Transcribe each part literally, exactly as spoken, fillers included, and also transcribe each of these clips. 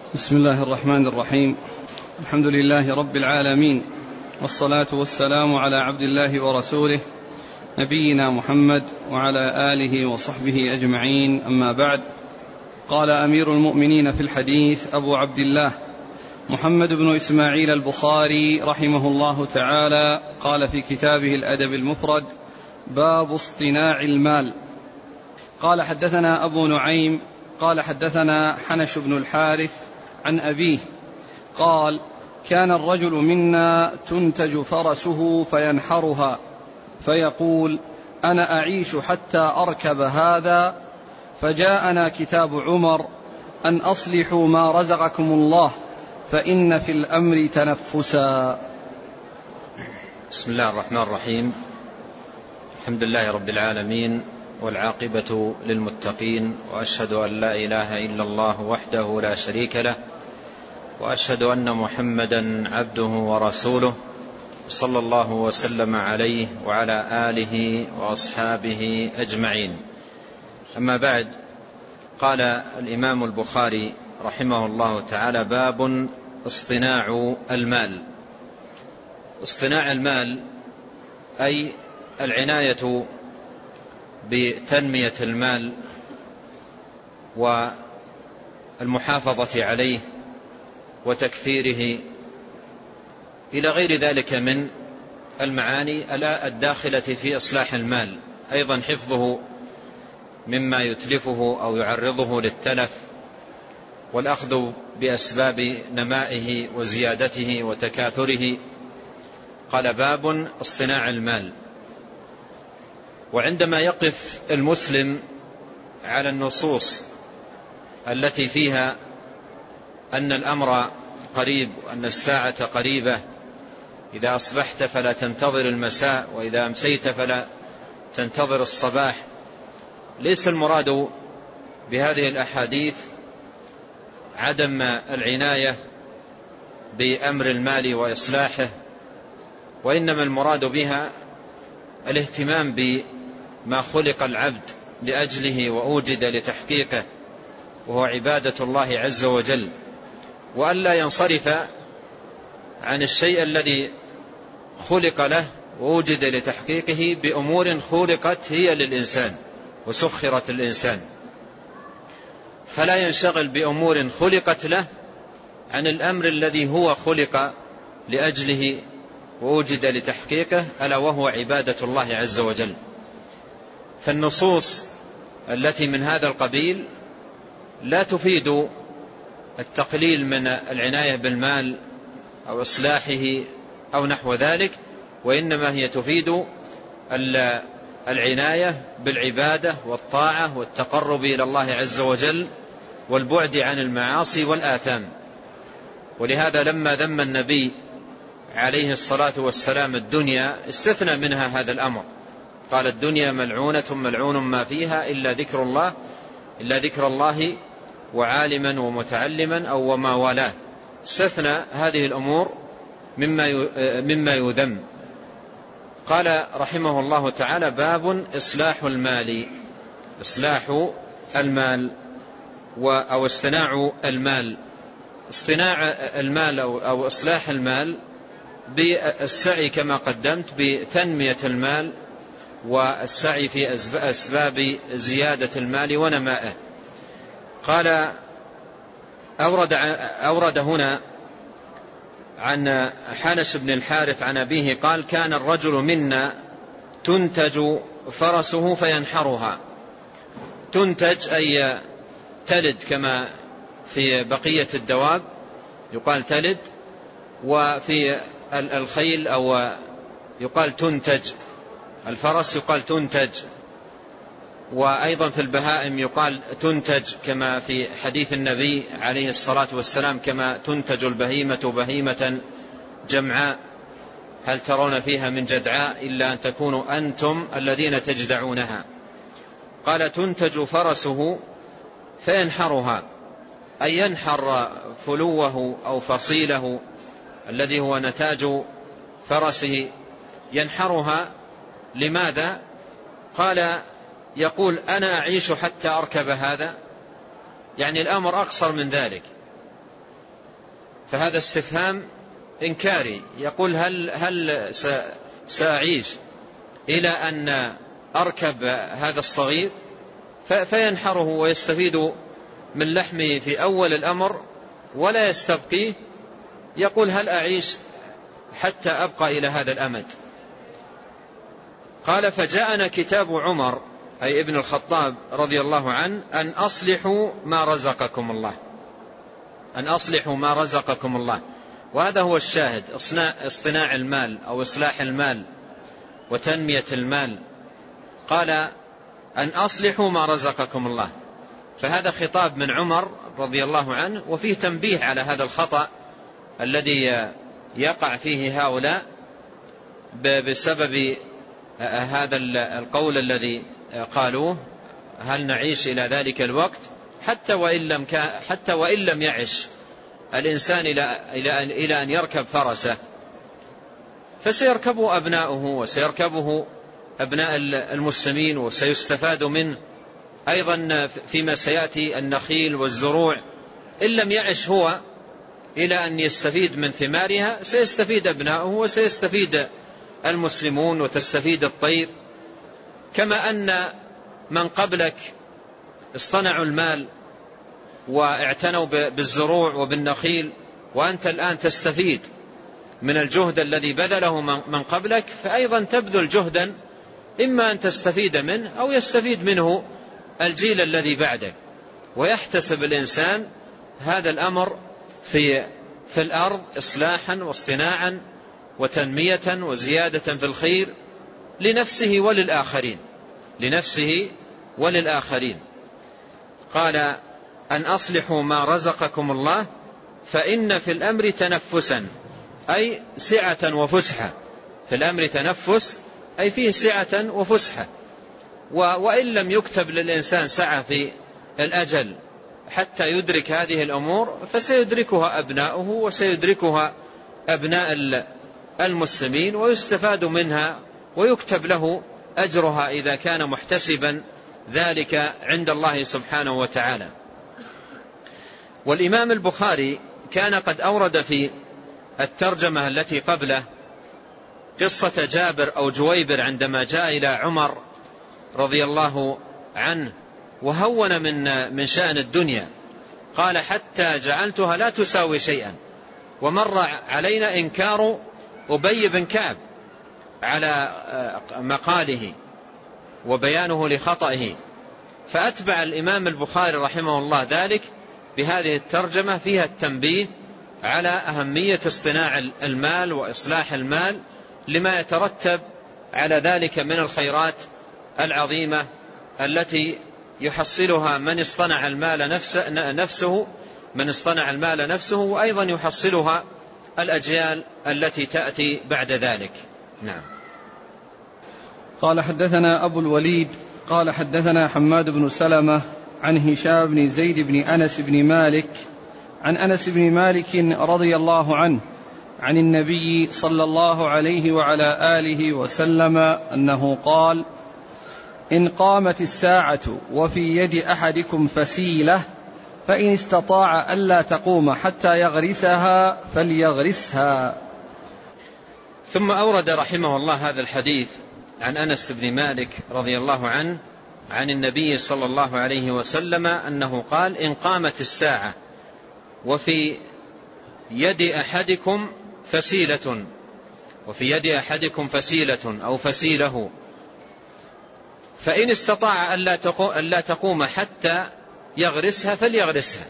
بسم الله الرحمن الرحيم. الحمد لله رب العالمين، والصلاة والسلام على عبد الله ورسوله نبينا محمد وعلى آله وصحبه أجمعين، أما بعد. قال أمير المؤمنين في الحديث أبو عبد الله محمد بن إسماعيل البخاري رحمه الله تعالى، قال في كتابه الأدب المفرد: باب اصطناع المال. قال حدثنا أبو نعيم قال حدثنا حنش بن الحارث عن أبيه قال: كان الرجل منا تنتج فرسه فينحرها فيقول: أنا أعيش حتى أركب هذا، فجاءنا كتاب عمر أن أصلحوا ما رزقكم الله فإن في الأمر تنفسا. بسم الله الرحمن الرحيم. الحمد لله رب العالمين، والعاقبة للمتقين، وأشهد أن لا إله إلا الله وحده لا شريك له، وأشهد أن محمدا عبده ورسوله، صلى الله وسلم عليه وعلى آله وأصحابه أجمعين. أما بعد، قال الإمام البخاري رحمه الله تعالى: باب اصطناع المال. اصطناع المال أي العناية بتنمية المال والمحافظة عليه وتكثيره إلى غير ذلك من المعاني الداخلة في إصلاح المال، أيضا حفظه مما يتلفه أو يعرضه للتلف، والأخذ بأسباب نمائه وزيادته وتكاثره. قال: باب اصطناع المال. وعندما يقف المسلم على النصوص التي فيها أن الأمر قريب وأن الساعة قريبة، إذا أصبحت فلا تنتظر المساء، وإذا أمسيت فلا تنتظر الصباح، ليس المراد بهذه الأحاديث عدم العناية بأمر المال وإصلاحه، وإنما المراد بها الاهتمام بما خلق العبد لأجله وأوجد لتحقيقه، وهو عبادة الله عز وجل، وألا ينصرف عن الشيء الذي خلق له ووجد لتحقيقه بأمور خلقت هي للإنسان وسخرت للإنسان، فلا ينشغل بأمور خلقت له عن الأمر الذي هو خلق لأجله ووجد لتحقيقه، ألا وهو عبادة الله عز وجل. فالنصوص التي من هذا القبيل لا تفيد التقليل من العناية بالمال أو إصلاحه أو نحو ذلك، وإنما هي تفيد العناية بالعبادة والطاعة والتقرب إلى الله عز وجل والبعد عن المعاصي والآثام. ولهذا لما ذم النبي عليه الصلاة والسلام الدنيا استثنى منها هذا الأمر، قال: الدنيا ملعونة ملعون ما فيها إلا ذكر الله إلا ذكر الله وعالما ومتعلما أو وما والاه. استثنى هذه الأمور مما مما يذم. قال رحمه الله تعالى: باب إصلاح المال. إصلاح المال أو اصطناع المال. اصطناع المال أو إصلاح المال بالسعي كما قدمت بتنمية المال والسعي في أسباب زيادة المال ونمائه. قال: أورد, أورد هنا عن حنش بن الحارث عن أبيه قال: كان الرجل منا تنتج فرسه فينحرها. تنتج أي تلد، كما في بقية الدواب يقال تلد، وفي الخيل أو يقال تنتج، الفرس يقال تنتج، وأيضا في البهائم يقال تنتج، كما في حديث النبي عليه الصلاة والسلام: كما تنتج البهيمة بهيمة جمعاء هل ترون فيها من جدعاء إلا أن تكونوا أنتم الذين تجدعونها. قال: تنتج فرسه فينحرها، أي ينحر فلوه أو فصيله الذي هو نتاج فرسه، ينحرها. لماذا؟ قال: يقول: أنا أعيش حتى أركب هذا، يعني الأمر أقصر من ذلك، فهذا استفهام إنكاري، يقول هل, هل سأعيش إلى أن أركب هذا الصغير فينحره ويستفيد من لحمه في أول الأمر ولا يستبقيه؟ يقول هل أعيش حتى أبقى إلى هذا الأمد؟ قال فجاءنا كتاب عمر أي ابن الخطاب رضي الله عنه أن أصلحوا ما رزقكم الله، أن أصلحوا ما رزقكم الله. وهذا هو الشاهد، اصطناع المال أو إصلاح المال وتنمية المال. قال أن أصلحوا ما رزقكم الله، فهذا خطاب من عمر رضي الله عنه، وفيه تنبيه على هذا الخطأ الذي يقع فيه هؤلاء بسبب هذا القول الذي قالوه هل نعيش إلى ذلك الوقت حتى وإن لم, حتى وإن لم يعش الإنسان إلى, إلى, إلى أن يركب فرسه فسيركبه أبناؤه وسيركبه أبناء المسلمين وسيستفاد منه أيضا فيما سيأتي النخيل والزروع. إن لم يعش هو إلى أن يستفيد من ثمارها سيستفيد أبناؤه وسيستفيد المسلمون وتستفيد الطير. كما أن من قبلك اصطنعوا المال واعتنوا بالزروع وبالنخيل، وأنت الآن تستفيد من الجهد الذي بذله من قبلك، فأيضا تبذل جهدا إما أن تستفيد منه أو يستفيد منه الجيل الذي بعدك. ويحتسب الإنسان هذا الأمر في, في الأرض إصلاحا واصطناعا وتنمية وزيادة في الخير لنفسه وللآخرين، لنفسه وللآخرين. قال أن أصلحوا ما رزقكم الله فإن في الأمر تنفسا أي سعة وفسحة. في الأمر تنفس أي فيه سعة وفسحة، وإن لم يكتب للإنسان سعة في الأجل حتى يدرك هذه الأمور فسيدركها أبناؤه وسيدركها أبناء المسلمين ويستفاد منها ويكتب له أجرها إذا كان محتسبا ذلك عند الله سبحانه وتعالى. والإمام البخاري كان قد أورد في الترجمة التي قبله قصة جابر أو جويبر عندما جاء إلى عمر رضي الله عنه وهون من من شأن الدنيا، قال حتى جعلتها لا تساوي شيئا. ومر علينا إنكار أبي بن كعب على مقاله وبيانه لخطئه، فأتبع الإمام البخاري رحمه الله ذلك بهذه الترجمة فيها التنبيه على أهمية اصطناع المال وإصلاح المال لما يترتب على ذلك من الخيرات العظيمة التي يحصلها من اصطنع المال نفسه, نفسه من اصطنع المال نفسه وأيضا يحصلها الأجيال التي تأتي بعد ذلك. نعم. قال حدثنا أبو الوليد قال حدثنا حماد بن سلمة عن هشام بن زيد بن أنس بن مالك عن أنس بن مالك رضي الله عنه عن النبي صلى الله عليه وعلى آله وسلم أنه قال: إن قامت الساعة وفي يد أحدكم فسيلة فإن استطاع ألا تقوم حتى يغرسها فليغرسها. ثم أورد رحمه الله هذا الحديث عن أنس بن مالك رضي الله عنه عن النبي صلى الله عليه وسلم أنه قال: إن قامت الساعة وفي يد أحدكم فسيلة وفي يد أحدكم فسيلة أو فسيله فإن استطاع ألا تقوم حتى يغرسها فليغرسها.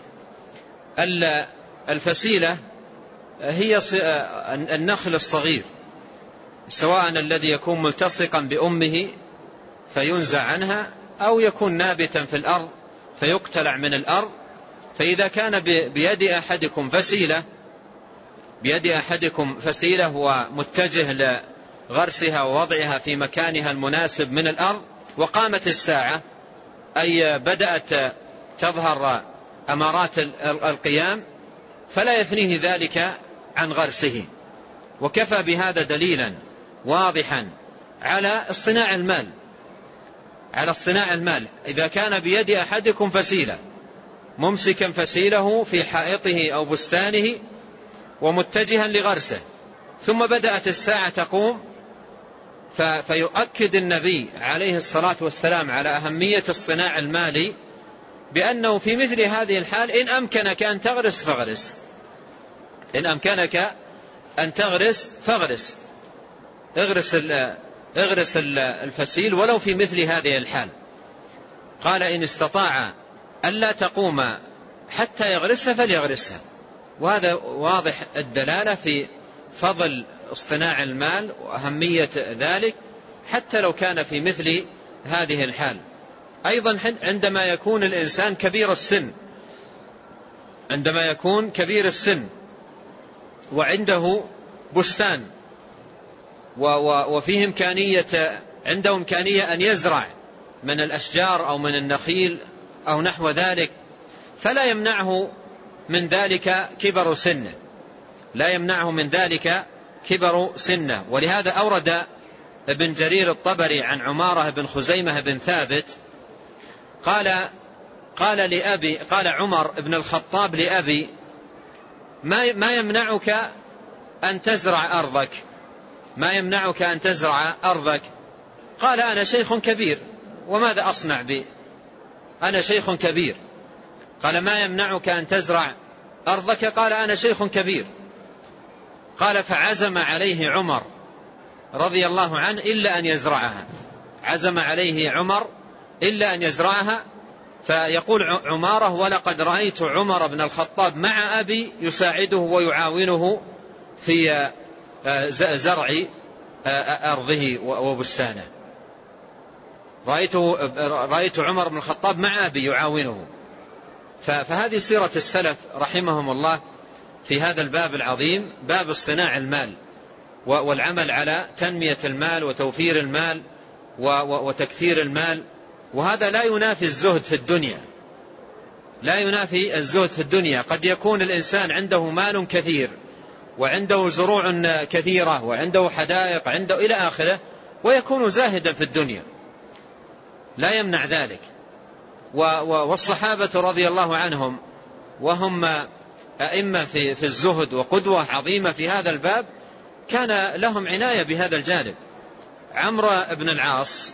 الفسيلة هي النخل الصغير، سواء الذي يكون ملتصقا بأمه فينزع عنها أو يكون نابتا في الأرض فيقتلع من الأرض. فإذا كان بيد أحدكم فسيلة بيد أحدكم فسيلة ومتجه لغرسها ووضعها في مكانها المناسب من الأرض وقامت الساعة أي بدأت تظهر أمارات القيام فلا يثنيه ذلك عن غرسه. وكفى بهذا دليلا واضحا على اصطناع المال على اصطناع المال إذا كان بيد أحدكم فسيلة ممسكا فسيله في حائطه أو بستانه ومتجها لغرسه. ثم بدأت الساعة تقوم، فيؤكد النبي عليه الصلاة والسلام على أهمية اصطناع المال بأنه في مثل هذه الحال إن أمكنك أن تغرس فاغرس، إن أمكنك أن تغرس فاغرس، اغرس اغرس الفسيل ولو في مثل هذه الحال. قال إن استطاع ألا تقوم حتى يغرسها فليغرسها. وهذا واضح الدلالة في فضل اصطناع المال وأهمية ذلك حتى لو كان في مثل هذه الحال. أيضا عندما يكون الإنسان كبير السن، عندما يكون كبير السن وعنده بستان وفيه إمكانية، عنده إمكانية أن يزرع من الأشجار أو من النخيل أو نحو ذلك، فلا يمنعه من ذلك كبر سنه، لا يمنعه من ذلك كبر سنه. ولهذا أورد ابن جرير الطبري عن عمارة بن خزيمة بن ثابت قال قال لأبي قال عمر بن الخطاب لأبي ما ما يمنعك أن تزرع أرضك، ما يمنعك أن تزرع أرضك؟ قال أنا شيخ كبير وماذا أصنع بي، أنا شيخ كبير. قال ما يمنعك أن تزرع أرضك؟ قال أنا شيخ كبير. قال فعزم عليه عمر رضي الله عنه إلا أن يزرعها، عزم عليه عمر إلا أن يزرعها. فيقول عمارة ولقد رأيت عمر بن الخطاب مع أبي يساعده ويعاونه في زرع أرضه وبستانه. رأيته رأيت عمر بن الخطاب مع أبي يعاونه. فهذه سيرة السلف رحمهم الله في هذا الباب العظيم، باب اصطناع المال والعمل على تنمية المال وتوفير المال وتكثير المال. وهذا لا ينافي الزهد في الدنيا، لا ينافي الزهد في الدنيا. قد يكون الإنسان عنده مال كثير وعنده زروع كثيرة وعنده حدائق عنده إلى آخره ويكون زاهدا في الدنيا، لا يمنع ذلك. والصحابة رضي الله عنهم وهم أئمة في الزهد وقدوة عظيمة في هذا الباب كان لهم عناية بهذا الجانب. عمرو بن العاص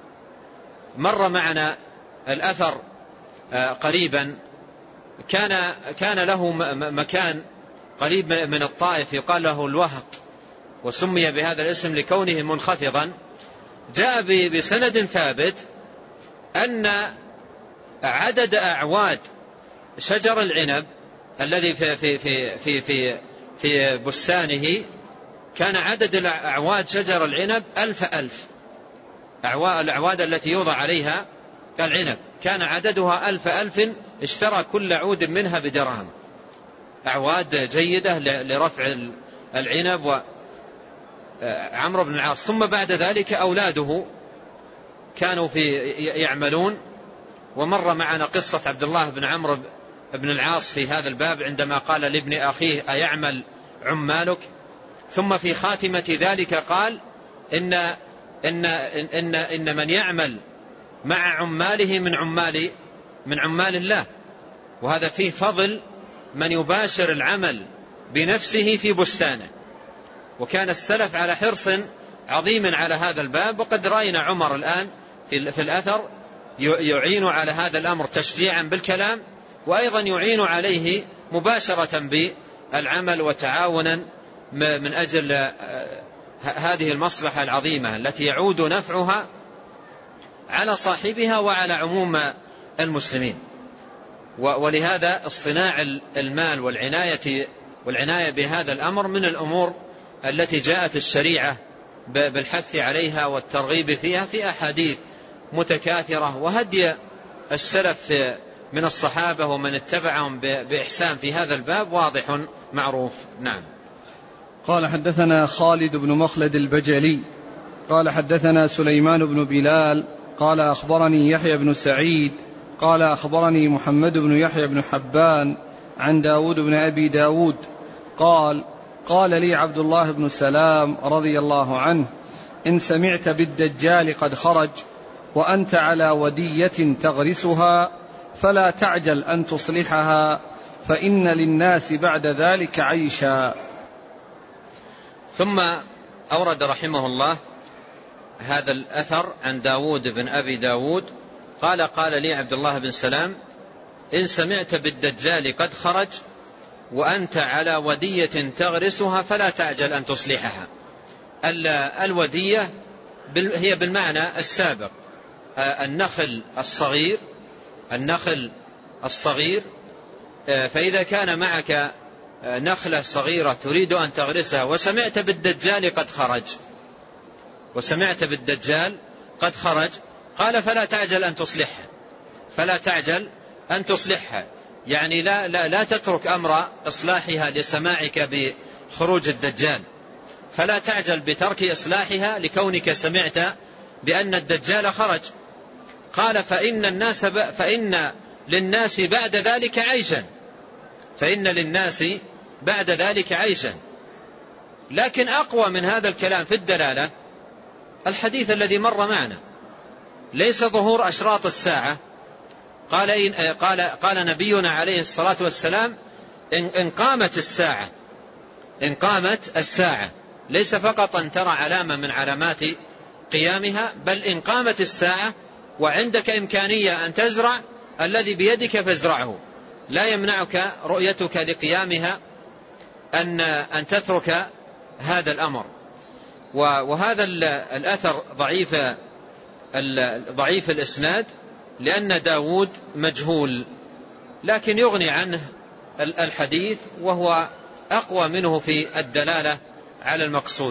مر معنا الأثر قريبا، كان كان له مكان قريب من الطائف يقال له الوهق، وسمي بهذا الاسم لكونه منخفضا. جاء بسند ثابت أن عدد أعواد شجر العنب الذي في في في في في, في بستانه كان عدد الأعواد شجر العنب ألف ألف. الأعواد التي يوضع عليها العنب كان عددها ألف ألف، اشترى كل عود منها بدرهم. أعواد جيدة لرفع العنب. وعمرو بن العاص ثم بعد ذلك أولاده كانوا في يعملون. ومر معنا قصة عبد الله بن عمرو بن العاص في هذا الباب عندما قال لابن أخيه أيعمل عمالك؟ ثم في خاتمة ذلك قال إن, إن, إن, إن من يعمل مع عماله من عمال من عمال الله. وهذا فيه فضل من يباشر العمل بنفسه في بستانه. وكان السلف على حرص عظيم على هذا الباب. وقد رأينا عمر الآن في الأثر يعين على هذا الأمر تشجيعا بالكلام، وأيضا يعين عليه مباشرة بالعمل وتعاونا من أجل هذه المصلحة العظيمة التي يعود نفعها على صاحبها وعلى عموم المسلمين. ولهذا اصطناع المال والعناية والعناية بهذا الأمر من الأمور التي جاءت الشريعة بالحث عليها والترغيب فيها في أحاديث متكاثرة. وهدي السلف من الصحابة ومن اتبعهم بإحسان في هذا الباب واضح معروف. نعم. قال حدثنا خالد بن مخلد البجلي قال حدثنا سليمان بن بلال قال أخبرني يحيى بن سعيد قال أخبرني محمد بن يحيى بن حبان عن داود بن أبي داود قال قال لي عبد الله بن سلام رضي الله عنه إن سمعت بالدجال قد خرج وأنت على ودية تغرسها فلا تعجل أن تصلحها فإن للناس بعد ذلك عيشا. ثم أورد رحمه الله هذا الأثر عن داود بن أبي داود قال قال لي عبد الله بن سلام إن سمعت بالدجال قد خرج وأنت على ودية تغرسها فلا تعجل أن تصلحها. الودية هي بالمعنى السابق النخل الصغير النخل الصغير فإذا كان معك نخلة صغيرة تريد أن تغرسها وسمعت بالدجال قد خرج وسمعت بالدجال قد خرج قال فلا تعجل أن تصلحها فلا تعجل أن تصلحها يعني لا, لا, لا تترك أمر إصلاحها لسماعك بخروج الدجال، فلا تعجل بترك إصلاحها لكونك سمعت بأن الدجال خرج. قال فإن, الناس ب... فإن للناس بعد ذلك عيشا فإن للناس بعد ذلك عيشا. لكن أقوى من هذا الكلام في الدلالة الحديث الذي مر معنا ليس ظهور أشراط الساعة. قال, إن قال, قال نبينا عليه الصلاة والسلام إن, إن قامت الساعة إن قامت الساعة ليس فقط أن ترى علامة من علامات قيامها بل إن قامت الساعة وعندك إمكانية أن تزرع الذي بيدك فازرعه، لا يمنعك رؤيتك لقيامها أن, أن تترك هذا الأمر. وهذا الأثر ضعيف ضعيف الإسناد لأن داود مجهول، لكن يغني عنه الحديث وهو أقوى منه في الدلالة على المقصود.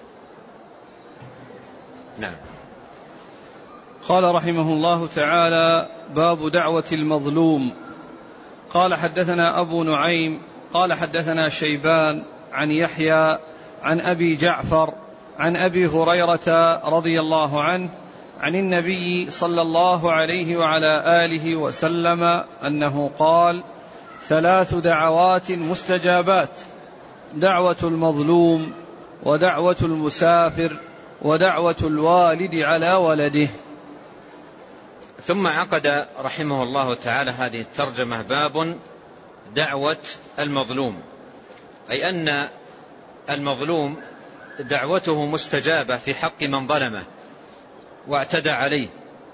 نعم. قال رحمه الله تعالى باب دعوة المظلوم. قال حدثنا أبو نعيم قال حدثنا شيبان عن يحيى عن أبي جعفر عن أبي هريرة رضي الله عنه عن النبي صلى الله عليه وعلى آله وسلم أنه قال ثلاث دعوات مستجابات: دعوة المظلوم ودعوة المسافر ودعوة الوالد على ولده. ثم عقد رحمه الله تعالى هذه الترجمة باب دعوة المظلوم، أي أن المظلوم دعوته مستجابة في حق من ظلمه واعتدى عليه،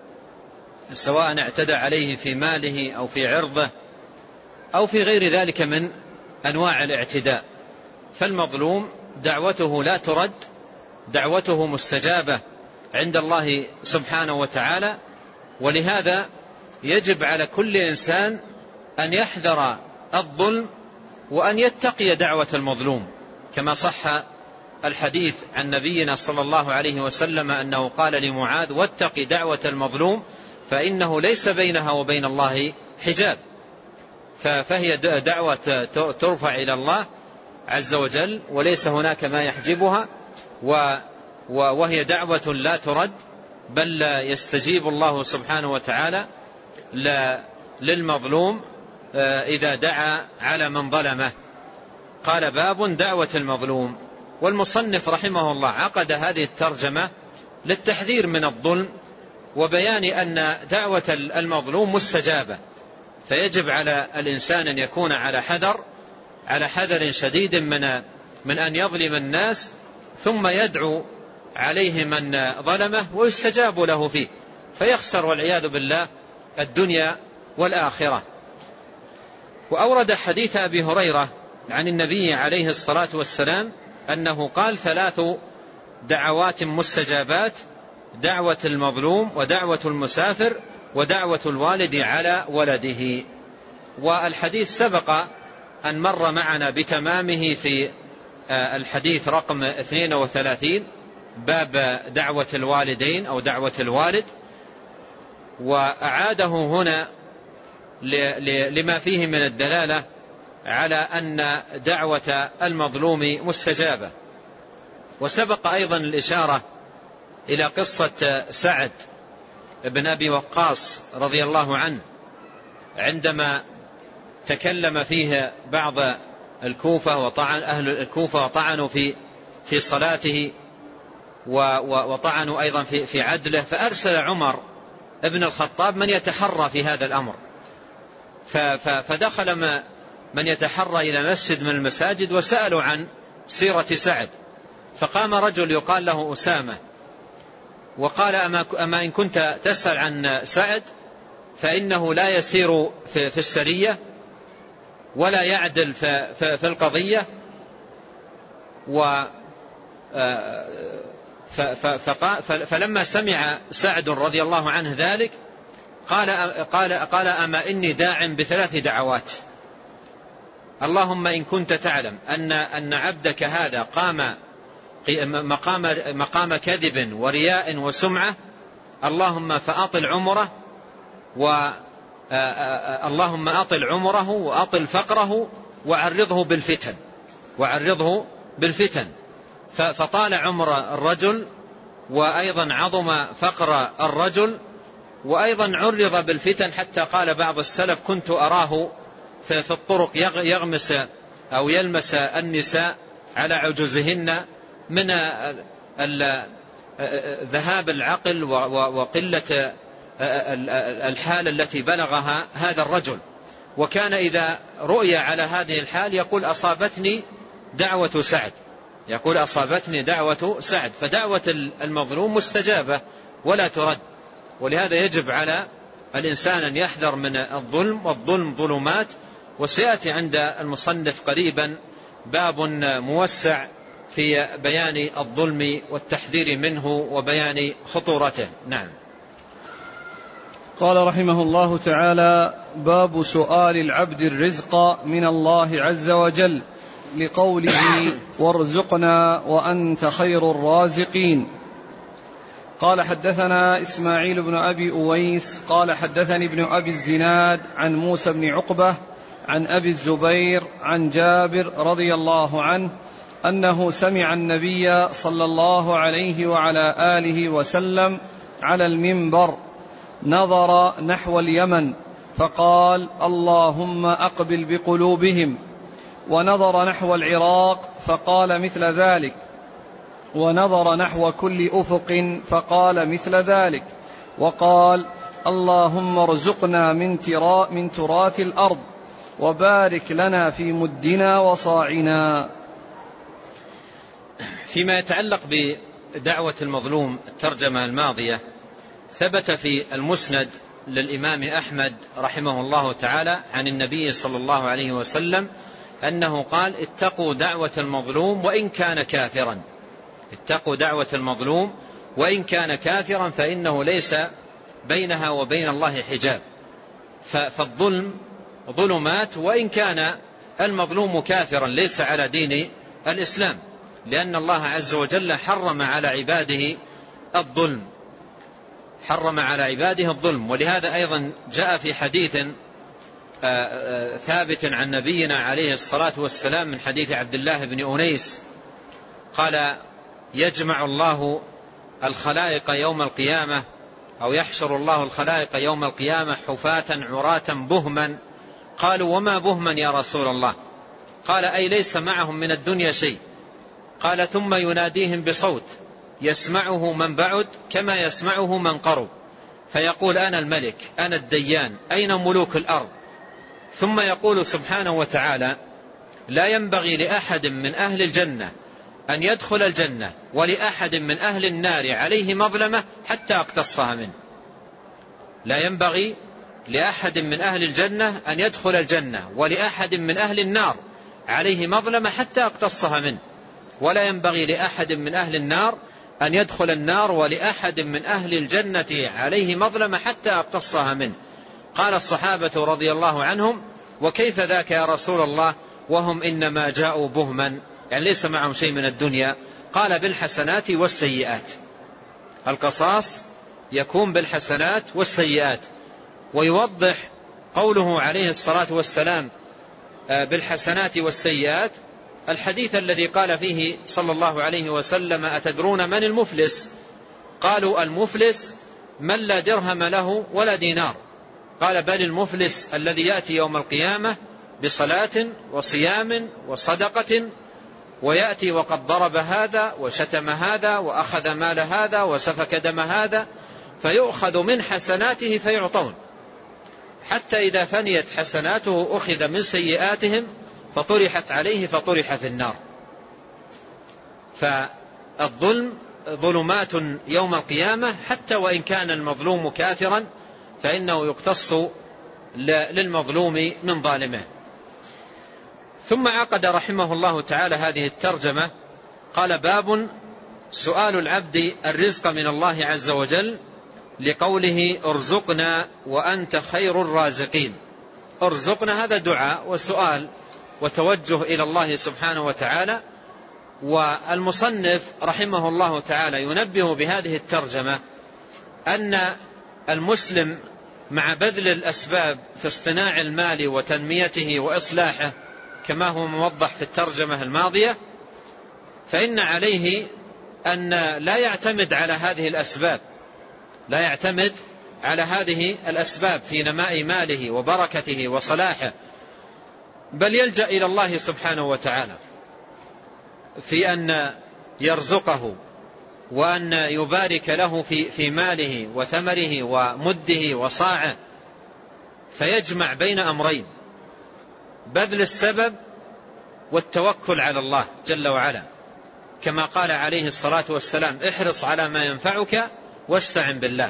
سواء اعتدى عليه في ماله أو في عرضه أو في غير ذلك من أنواع الاعتداء. فالمظلوم دعوته لا ترد، دعوته مستجابة عند الله سبحانه وتعالى. ولهذا يجب على كل إنسان أن يحذر الظلم وأن يتقي دعوة المظلوم، كما صح الحديث عن نبينا صلى الله عليه وسلم أنه قال لمعاذ: واتق دعوة المظلوم فإنه ليس بينها وبين الله حجاب. فهي دعوة ترفع إلى الله عز وجل وليس هناك ما يحجبها، وهي دعوة لا ترد، بل يستجيب الله سبحانه وتعالى للمظلوم إذا دعا على من ظلمه. قال باب دعوة المظلوم. والمصنف رحمه الله عقد هذه الترجمة للتحذير من الظلم وبيان أن دعوة المظلوم مستجابة، فيجب على الإنسان أن يكون على حذر على حذر شديد من من أن يظلم الناس ثم يدعو عليه من ظلمه ويستجاب له فيه فيخسر والعياذ بالله الدنيا والآخرة. وأورد حديث أبي هريرة عن النبي عليه الصلاة والسلام أنه قال: ثلاث دعوات مستجابات: دعوة المظلوم ودعوة المسافر ودعوة الوالد على ولده. والحديث سبق أن مر معنا بتمامه في الحديث رقم اثنين وثلاثين، باب دعوة الوالدين أو دعوة الوالد، وأعاده هنا لما فيه من الدلالة على أن دعوة المظلوم مستجابة. وسبق أيضا الإشارة إلى قصة سعد بن أبي وقاص رضي الله عنه عندما تكلم فيه بعض الكوفة وطعن أهل الكوفة وطعنوا في في صلاته وطعنوا أيضا في في عدله، فأرسل عمر ابن الخطاب من يتحرى في هذا الأمر، فدخل من يتحرى إلى مسجد من المساجد وسألوا عن سيرة سعد، فقام رجل يقال له أسامة وقال أما, أما إن كنت تسأل عن سعد فإنه لا يسير في, في السرية ولا يعدل في, في, في القضية و فلما سمع سعد رضي الله عنه ذلك قال, قال, قال أما إني داع بثلاث دعوات، اللهم إن كنت تعلم أن, أن عبدك هذا قام مقام, مقام كذب ورياء وسمعة، اللهم فأطل عمره و اللهم أطل عمره وأطل فقره وعرضه بالفتن وعرضه بالفتن فطال عمر الرجل وأيضا عظم فقر الرجل وأيضا عرض بالفتن، حتى قال بعض السلف كنت أراه في الطرق يغمس أو يلمس النساء على عجوزهن من ذهاب العقل وقلة الحال التي بلغها هذا الرجل. وكان إذا رؤي على هذه الحال يقول أصابتني دعوة سعد، يقول أصابتني دعوة سعد. فدعوة المظلوم مستجابة ولا ترد، ولهذا يجب على الإنسان أن يحذر من الظلم، والظلم ظلمات. وسيأتي عند المصنف قريبا باب موسع في بيان الظلم والتحذير منه وبيان خطورته. نعم. قال رحمه الله تعالى: باب سؤال العبد الرزق من الله عز وجل، لقوله وارزقنا وأنت خير الرازقين. قال حدثنا إسماعيل بن أبي أويس قال حدثني ابن أبي الزناد عن موسى بن عقبة عن أبي الزبير عن جابر رضي الله عنه أنه سمع النبي صلى الله عليه وعلى آله وسلم على المنبر نظر نحو اليمن فقال: اللهم أقبل بقلوبهم. ونظر نحو العراق فقال مثل ذلك. ونظر نحو كل أفق فقال مثل ذلك. وقال: اللهم ارزقنا من, من تراث الأرض وبارك لنا في مدنا وصاعنا. فيما يتعلق بدعوة المظلوم، الترجمة الماضية ثبت في المسند للإمام أحمد رحمه الله تعالى عن النبي صلى الله عليه وسلم أنه قال: اتقوا دعوة المظلوم وإن كان كافرا، اتقوا دعوة المظلوم وإن كان كافرا فإنه ليس بينها وبين الله حجاب. فالظلم ظلمات وإن كان المظلوم كافرا ليس على دين الإسلام، لأن الله عز وجل حرم على عباده الظلم، حرم على عباده الظلم. ولهذا أيضا جاء في حديث ثابت عن نبينا عليه الصلاة والسلام من حديث عبد الله بن أنيس قال: يجمع الله الخلائق يوم القيامة أو يحشر الله الخلائق يوم القيامة حفاة عراة بهما. قالوا: وما بهما يا رسول الله؟ قال: أي ليس معهم من الدنيا شيء. قال: ثم يناديهم بصوت يسمعه من بعد كما يسمعه من قرب، فيقول: أنا الملك أنا الديان أين ملوك الأرض؟ ثم يقول سبحانه وتعالى: لا ينبغي لأحد من أهل الجنة أن يدخل الجنة ولأحد من أهل النار عليه مظلمة حتى أقتصها منه. لا ينبغي لأحد من أهل الجنة أن يدخل الجنة ولأحد من أهل النار عليه مظلمة حتى أقتصها منه، ولا ينبغي لأحد من أهل النار أن يدخل النار ولأحد من أهل الجنة عليه مظلمة حتى أقتصها منه. قال الصحابة رضي الله عنهم: وكيف ذاك يا رسول الله وهم إنما جاءوا بهما، يعني ليس معهم شيء من الدنيا؟ قال: بالحسنات والسيئات. القصاص يكون بالحسنات والسيئات. ويوضح قوله عليه الصلاة والسلام بالحسنات والسيئات الحديث الذي قال فيه صلى الله عليه وسلم: أتدرون من المفلس؟ قالوا: المفلس من لا درهم له ولا دينار. قال: بل المفلس الذي يأتي يوم القيامة بصلاة وصيام وصدقة، ويأتي وقد ضرب هذا وشتم هذا وأخذ مال هذا وسفك دم هذا، فيؤخذ من حسناته فيعطون. حتى إذا فنيت حسناته أخذ من سيئاتهم فطرحت عليه فطرح في النار. فالظلم ظلمات يوم القيامة، حتى وإن كان المظلوم كافرا فإنه يقتص للمظلوم من ظالمه. ثم عقد رحمه الله تعالى هذه الترجمة، قال: باب سؤال العبد الرزق من الله عز وجل، لقوله: ارزقنا وأنت خير الرازقين. ارزقنا هذا دعاء وسؤال وتوجه إلى الله سبحانه وتعالى. والمصنف رحمه الله تعالى ينبه بهذه الترجمة أن المسلم مع بذل الأسباب في اصطناع المال وتنميته وإصلاحه كما هو موضح في الترجمة الماضية، فإن عليه أن لا يعتمد على هذه الأسباب لا يعتمد على هذه الأسباب في نماء ماله وبركته وصلاحه، بل يلجأ إلى الله سبحانه وتعالى في أن يرزقه وأن يبارك له في في ماله وثمره ومده وصاعه، فيجمع بين أمرين: بذل السبب والتوكل على الله جل وعلا، كما قال عليه الصلاة والسلام: احرص على ما ينفعك واستعن بالله.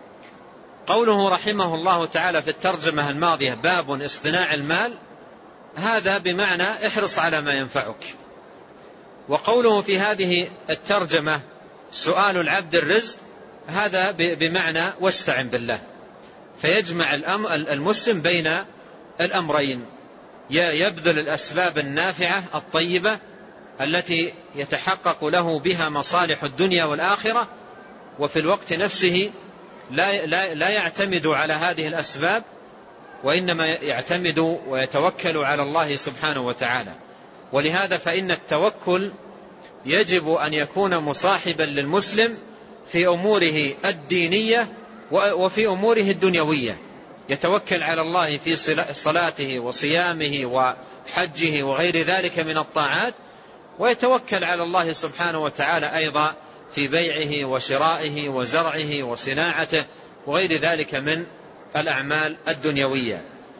قوله رحمه الله تعالى في الترجمة الماضية: باب اصطناع المال، هذا بمعنى احرص على ما ينفعك. وقوله في هذه الترجمة سؤال العبد الرزق، هذا بمعنى واستعن بالله. فيجمع المسلم بين الأمرين، يبذل الأسباب النافعة الطيبة التي يتحقق له بها مصالح الدنيا والآخرة، وفي الوقت نفسه لا, لا, لا يعتمد على هذه الأسباب، وإنما يعتمد ويتوكل على الله سبحانه وتعالى. ولهذا فإن التوكل يجب أن يكون مصاحبا للمسلم في أموره الدينية وفي أموره الدنيوية، يتوكل على الله في صلاته وصيامه وحجه وغير ذلك من الطاعات، ويتوكل على الله سبحانه وتعالى أيضا في بيعه وشرائه وزرعه وصناعته وغير ذلك من الأعمال الدنيوية.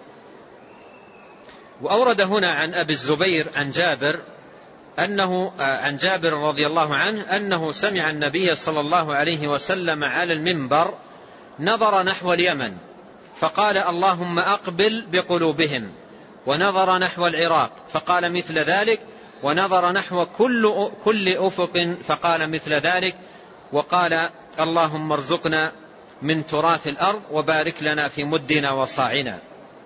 وأورد هنا عن أبي الزبير عن جابر أنه عن جابر رضي الله عنه أنه سمع النبي صلى الله عليه وسلم على المنبر نظر نحو اليمن فقال: اللهم أقبل بقلوبهم، ونظر نحو العراق فقال مثل ذلك، ونظر نحو كل, كل أفق فقال مثل ذلك، وقال: اللهم ارزقنا من تراث الأرض وبارك لنا في مدنا وصاعنا.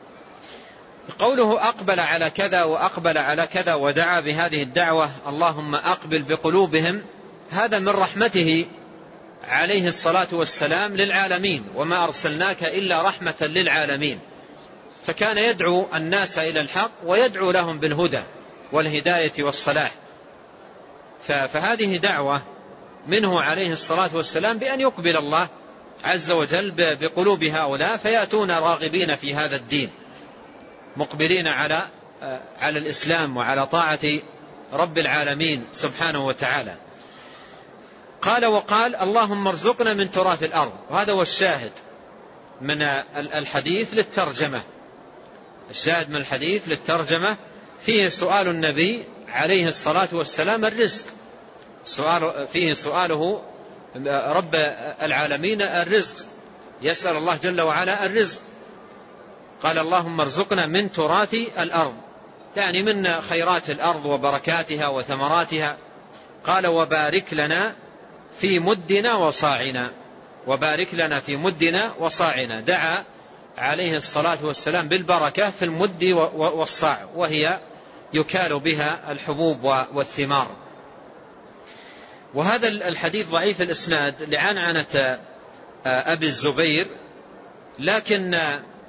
قوله أقبل على كذا وأقبل على كذا ودعا بهذه الدعوة اللهم أقبل بقلوبهم، هذا من رحمته عليه الصلاة والسلام للعالمين، وما أرسلناك إلا رحمة للعالمين. فكان يدعو الناس إلى الحق ويدعو لهم بالهدى والهداية والصلاح. فهذه دعوة منه عليه الصلاة والسلام بأن يقبل الله عز وجل بقلوب هؤلاء، فيأتون راغبين في هذا الدين مقبلين على على الإسلام وعلى طاعة رب العالمين سبحانه وتعالى. قال: وقال: اللهم ارزقنا من تراث الأرض. وهذا هو الشاهد من الحديث للترجمة. الشاهد من الحديث للترجمة فيه سؤال النبي عليه الصلاة والسلام الرزق، سؤال فيه سؤاله رب العالمين الرزق، يسأل الله جل وعلا الرزق. قال: اللهم ارزقنا من تراث الأرض، يعني من خيرات الأرض وبركاتها وثمراتها. قال: وبارك لنا في مدنا وصاعنا، وبارك لنا في مدنا وصاعنا. دعا عليه الصلاة والسلام بالبركة في المد والصاع، وهي يكال بها الحبوب والثمار. وهذا الحديث ضعيف الإسناد لعنعنة أبي الزبير، لكن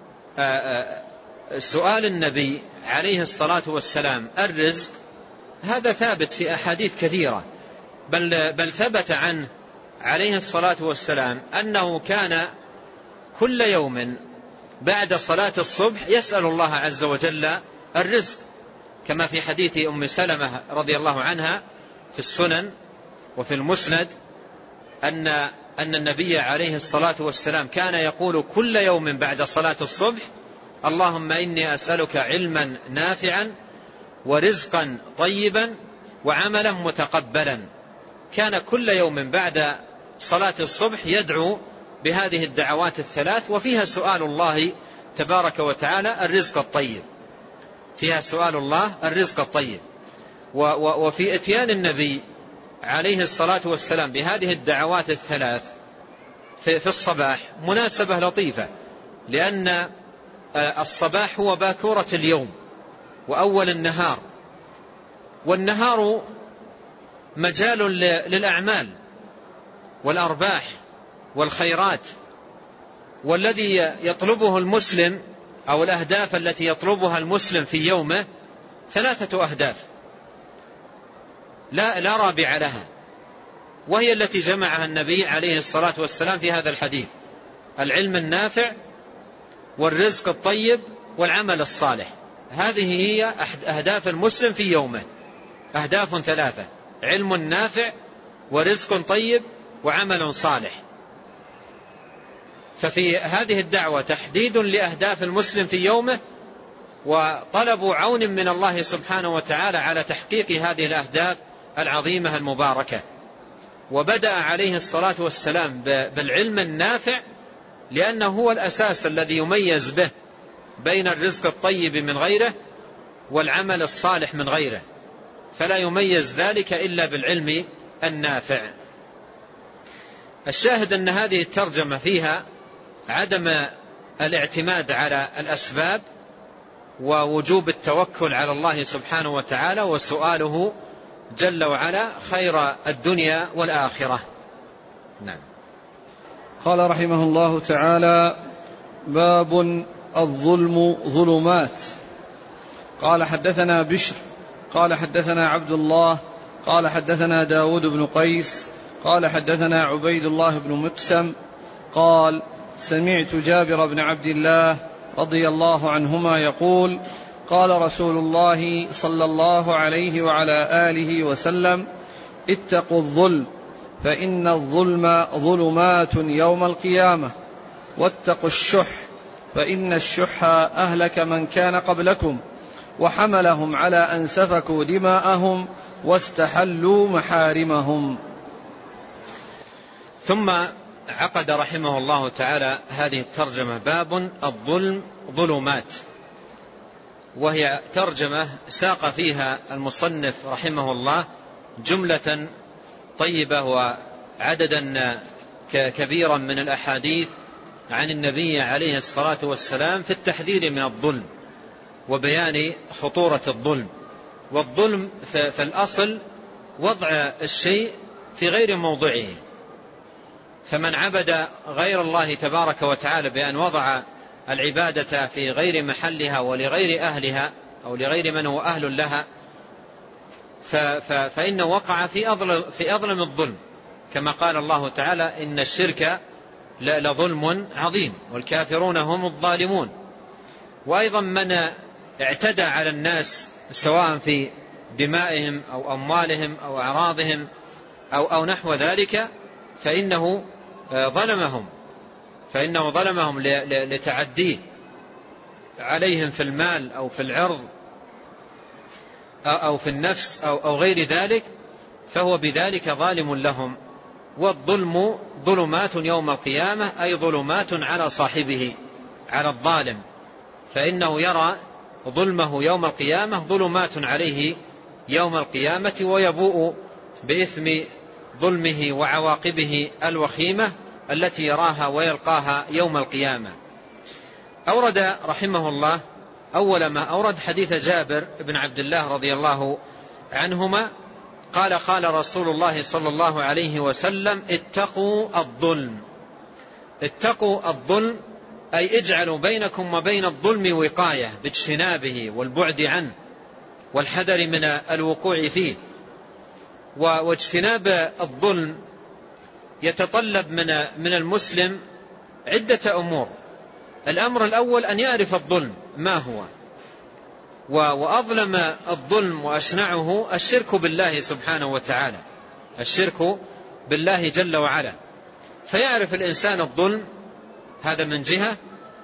سؤال النبي عليه الصلاة والسلام الرزق هذا ثابت في أحاديث كثيرة، بل, بل ثبت عنه عليه الصلاة والسلام أنه كان كل يوم بعد صلاة الصبح يسأل الله عز وجل الرزق، كما في حديث أم سلمة رضي الله عنها في السنن وفي المسند أن, أن النبي عليه الصلاة والسلام كان يقول كل يوم بعد صلاة الصبح: اللهم إني أسألك علما نافعا ورزقا طيبا وعملا متقبلا. كان كل يوم بعد صلاة الصبح يدعو بهذه الدعوات الثلاث، وفيها سؤال الله تبارك وتعالى الرزق الطيب، فيها سؤال الله الرزق الطيب. وفي اتيان النبي عليه الصلاة والسلام بهذه الدعوات الثلاث في الصباح مناسبة لطيفة، لأن الصباح هو باكورة اليوم وأول النهار، والنهار مجال للأعمال والأرباح والخيرات، والذي يطلبه المسلم أو الأهداف التي يطلبها المسلم في يومه ثلاثة أهداف لا, لا رابع لها، وهي التي جمعها النبي عليه الصلاة والسلام في هذا الحديث: العلم النافع والرزق الطيب والعمل الصالح. هذه هي أهداف المسلم في يومه، أهداف ثلاثة: علم نافع ورزق طيب وعمل صالح. ففي هذه الدعوة تحديد لأهداف المسلم في يومه، وطلب عون من الله سبحانه وتعالى على تحقيق هذه الأهداف العظيمة المباركة. وبدأ عليه الصلاة والسلام بالعلم النافع، لأنه هو الأساس الذي يميز به بين الرزق الطيب من غيره والعمل الصالح من غيره، فلا يميز ذلك إلا بالعلم النافع. الشاهد أن هذه الترجمة فيها عدم الاعتماد على الأسباب، ووجوب التوكل على الله سبحانه وتعالى، وسؤاله جل وعلا خير الدنيا والآخرة. نعم. قال رحمه الله تعالى: باب الظلم ظلمات. قال حدثنا بشر قال حدثنا عبد الله قال حدثنا داود بن قيس قال حدثنا عبيد الله بن مقسم قال: سمعت جابر بن عبد الله رضي الله عنهما يقول: قال رسول الله صلى الله عليه وعلى آله وسلم: اتقوا الظلم فإن الظلم ظلمات يوم القيامة، واتقوا الشح فإن الشح أهلك من كان قبلكم وحملهم على أن سفكوا دماءهم واستحلوا محارمهم. ثم عقد رحمه الله تعالى هذه الترجمة: باب الظلم ظلمات، وهي ترجمة ساق فيها المصنف رحمه الله جملة طيبة وعددا كبيرا من الأحاديث عن النبي عليه الصلاة والسلام في التحذير من الظلم وبيان خطورة الظلم. والظلم في الأصل وضع الشيء في غير موضعه، فمن عبد غير الله تبارك وتعالى بأن وضع العبادة في غير محلها ولغير أهلها أو لغير من هو أهل لها فإنه وقع في أظلم, في أظلم الظلم، كما قال الله تعالى: إن الشرك لظلم عظيم والكافرون هم الظالمون. وأيضا من اعتدى على الناس سواء في دمائهم أو أموالهم أو أعراضهم أو, أو نحو ذلك فإنه ظلمهم فإنه ظلمهم لتعديه عليهم في المال أو في العرض أو في النفس أو, أو غير ذلك، فهو بذلك ظالم لهم. والظلم ظلمات يوم القيامة، أي ظلمات على صاحبه، على الظالم، فإنه يرى ظلمه يوم القيامة ظلمات عليه يوم القيامة، ويبوء بإثم ظلمه وعواقبه الوخيمة التي يراها ويلقاها يوم القيامة. أورد رحمه الله أول ما أورد حديث جابر بن عبد الله رضي الله عنهما قال: قال رسول الله صلى الله عليه وسلم: اتقوا الظلم. اتقوا الظلم أي اجعلوا بينكم وبين الظلم وقاية باجتنابه والبعد عنه والحذر من الوقوع فيه. واجتناب الظلم يتطلب من من المسلم عدة أمور. الأمر الأول أن يعرف الظلم ما هو، وأظلم الظلم وأشنعه الشرك بالله سبحانه وتعالى، الشرك بالله جل وعلا. فيعرف الإنسان الظلم هذا من جهة،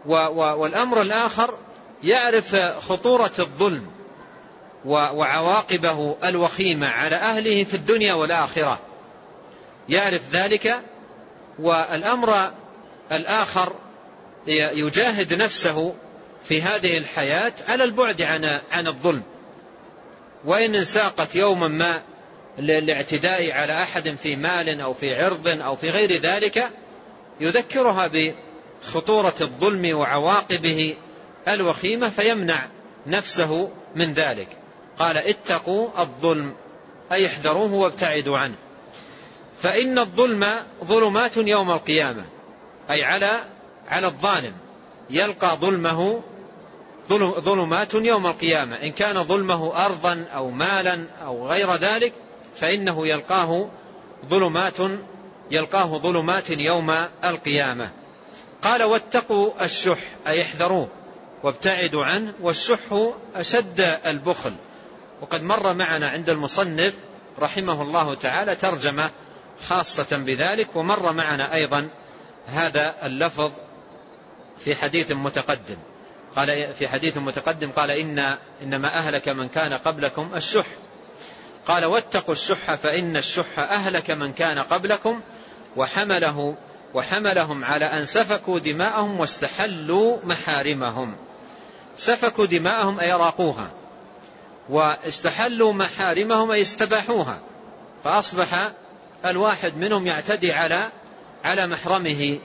والأمر الآخر يعرف خطورة الظلم وعواقبه الوخيمة على أهله في الدنيا والآخرة، يعرف ذلك. والأمر الآخر يجاهد نفسه في هذه الحياة على البعد عن عن الظلم، وإن انساقت يوما ما للاعتداء على أحد في مال أو في عرض أو في غير ذلك يذكرها بخطورة الظلم وعواقبه الوخيمة فيمنع نفسه من ذلك. قال اتقوا الظلم أي احذروه وابتعدوا عنه، فإن الظلم ظلمات يوم القيامة، أي على على الظالم يلقى ظلمه ظلمات يوم القيامة، إن كان ظلمه أرضا أو مالا أو غير ذلك فإنه يلقاه ظلمات يلقاه ظلمات يوم القيامة. قال واتقوا الشح أي احذروه وابتعدوا عنه، والشح أشد البخل، وقد مر معنا عند المصنف رحمه الله تعالى ترجمة خاصة بذلك، ومر معنا أيضا هذا اللفظ في حديث متقدم. قال في حديث متقدم قال إن إنما أهلك من كان قبلكم الشح. قال واتقوا الشح فإن الشح أهلك من كان قبلكم وحمله وحملهم على أن سفكوا دماءهم واستحلوا محارمهم. سفكوا دماءهم أي راقوها، واستحلوا محارمهم أي استباحوها، فأصبح الواحد منهم يعتدي على على محرمه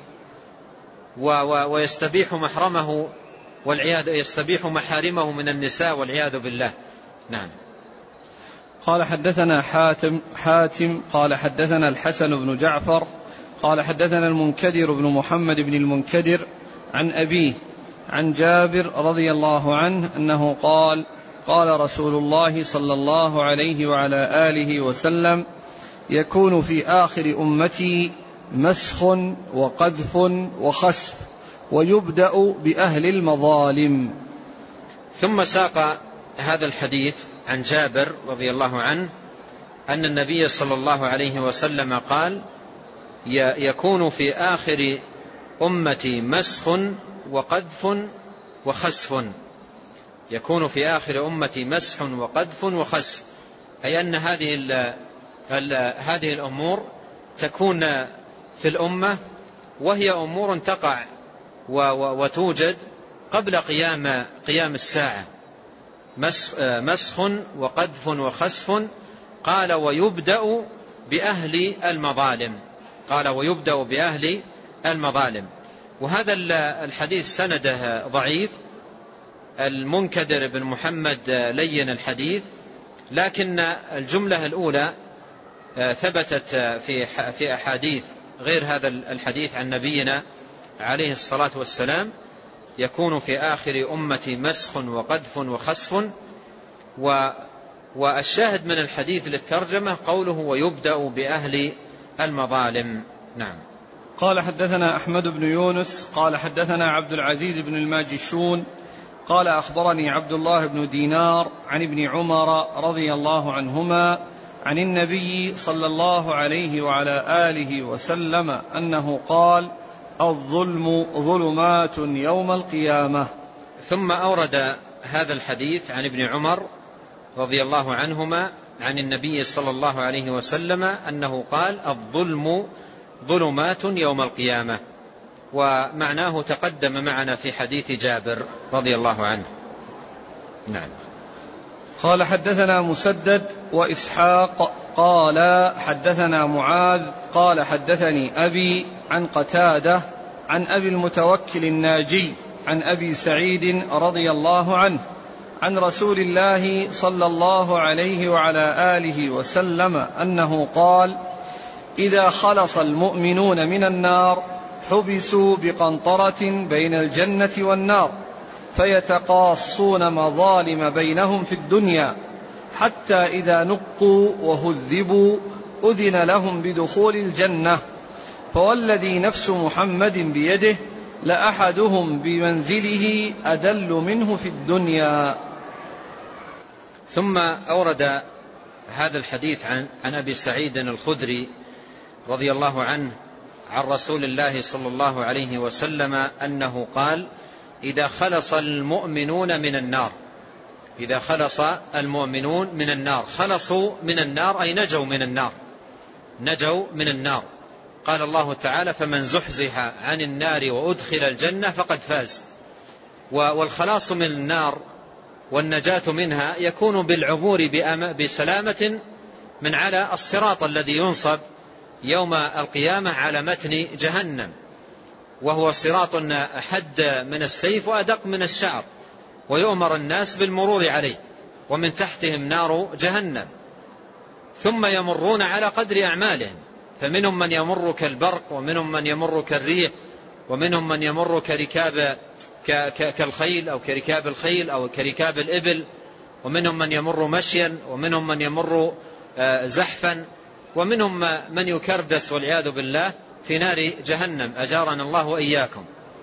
ويستبيح محرمه والعياذ يستبيح محارمه من النساء والعياذ بالله. نعم. قال حدثنا حاتم حاتم قال حدثنا الحسن بن جعفر قال حدثنا المنكدر بن محمد بن المنكدر عن أبيه عن جابر رضي الله عنه أنه قال قال رسول الله صلى الله عليه وعلى آله وسلم يكون في آخر أمتي مسخ وقذف وخسف ويبدأ بأهل المظالم. ثم ساق هذا الحديث عن جابر رضي الله عنه أن النبي صلى الله عليه وسلم قال يكون في آخر أمتي مسخ وقذف وخسف. يكون في آخر أمتي مسح وقذف وخسف، أي أن هذه ال ال هذه الأمور تكون في الأمة وهي أمور تقع وتوجد قبل قيام قيام الساعة. مسخ وقذف وخسف. قال ويبدأ بأهل المظالم. قال ويبدأ بأهل المظالم. وهذا الحديث سنده ضعيف، المنكدر بن محمد لين الحديث، لكن الجملة الأولى ثبتت في في أحاديث غير هذا الحديث عن نبينا عليه الصلاة والسلام يكون في آخر أمتي مسخ وقذف وخسف. والشاهد من الحديث للترجمة قوله ويبدأ بأهل المظالم. نعم. قال حدثنا أحمد بن يونس قال حدثنا عبد العزيز بن الماجشون قال أخبرني عبد الله بن دينار عن ابن عمر رضي الله عنهما عن النبي صلى الله عليه وعلى آله وسلم أنه قال الظلم ظلمات يوم القيامة. ثم أورد هذا الحديث عن ابن عمر رضي الله عنهما عن النبي صلى الله عليه وسلم أنه قال الظلم ظلمات يوم القيامة، ومعناه تقدم معنا في حديث جابر رضي الله عنه. نعم. قال حدثنا مسدد وإسحاق قال حدثنا معاذ قال حدثني أبي عن قتادة عن أبي المتوكل الناجي عن أبي سعيد رضي الله عنه عن رسول الله صلى الله عليه وعلى آله وسلم أنه قال إذا خلص المؤمنون من النار حبسوا بقنطرة بين الجنة والنار فيتقاصون مظالم بينهم في الدنيا حتى إذا نقوا وهذبوا أذن لهم بدخول الجنة، فوالذي نفس محمد بيده لأحدهم بمنزله أدل منه في الدنيا. ثم أورد هذا الحديث عن, عن أبي سعيد الخدري رضي الله عنه عن رسول الله صلى الله عليه وسلم أنه قال: إذا خلص المؤمنون من النار إذا خلص المؤمنون من النار خلصوا من النار أي نجوا من النار نجوا من النار قال الله تعالى: فمن زحزح عن النار وأدخل الجنة فقد فاز. والخلاص من النار والنجاة منها يكون بالعبور بسلامة من على الصراط الذي ينصب يوم القيامة على متن جهنم، وهو صراط حد من السيف وأدق من الشعر، ويؤمر الناس بالمرور عليه، ومن تحتهم نار جهنم، ثم يمرون على قدر أعمالهم، فمنهم من يمر كالبرق، ومنهم من يمر كالريح، ومنهم من يمر كركاب كالخيل أو كركاب الخيل أو كركاب الإبل، ومنهم من يمر مشيا، ومنهم من يمر زحفا، ومنهم من يكردس والعياذ بالله في نار جهنم، أجارنا الله وإياكم.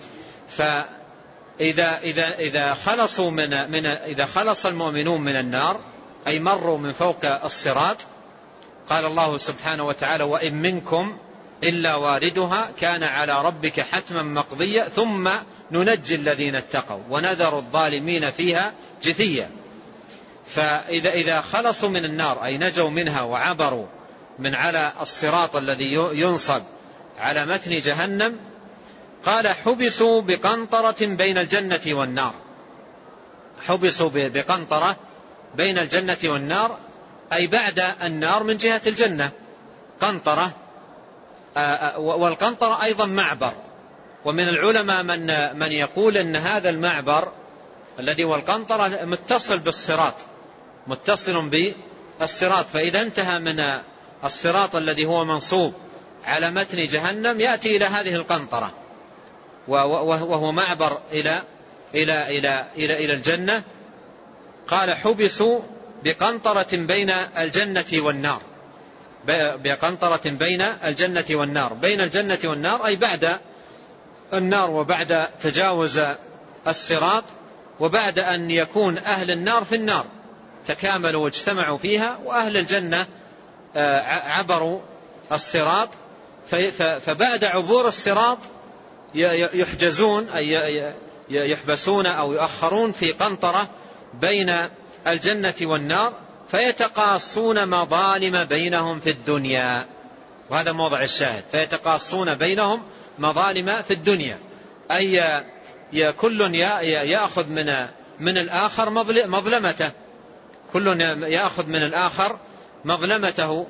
فإذا إذا إذا خلصوا من من إذا خلص المؤمنون من النار أي مروا من فوق الصراط، قال الله سبحانه وتعالى: وإن منكم إلا واردها كان على ربك حتما مقضيا ثم ننجي الذين اتقوا ونذر الظالمين فيها جثيا. فإذا إذا خلصوا من النار أي نجوا منها وعبروا من على الصراط الذي ينصب على متن جهنم، قال: حبسوا بقنطرة بين الجنة والنار. حبسوا بقنطرة بين الجنة والنار أي بعد النار من جهة الجنة قنطرة، والقنطرة أيضا معبر. ومن العلماء من من يقول أن هذا المعبر الذي هو القنطرة متصل بالصراط متصل بالصراط، فإذا انتهى من الصراط الذي هو منصوب على متن جهنم يأتي إلى هذه القنطرة، وهو معبر إلى إلى إلى إلى إلى الجنة. قال: حبسوا بقنطرة بين الجنة والنار بقنطرة بين الجنة والنار بين الجنة والنار أي بعد النار وبعد تجاوز الصراط، وبعد أن يكون أهل النار في النار تكاملوا واجتمعوا فيها، وأهل الجنة عبروا الصراط. فبعد عبور الصراط يحجزون أي يحبسون أو يؤخرون في قنطرة بين الجنة والنار، فيتقاصون مظالم بينهم في الدنيا. وهذا موضع الشاهد: فيتقاصون بينهم مظالم في الدنيا، أي كل يأخذ من من الآخر مظلمته، كل يأخذ من الآخر مظلمته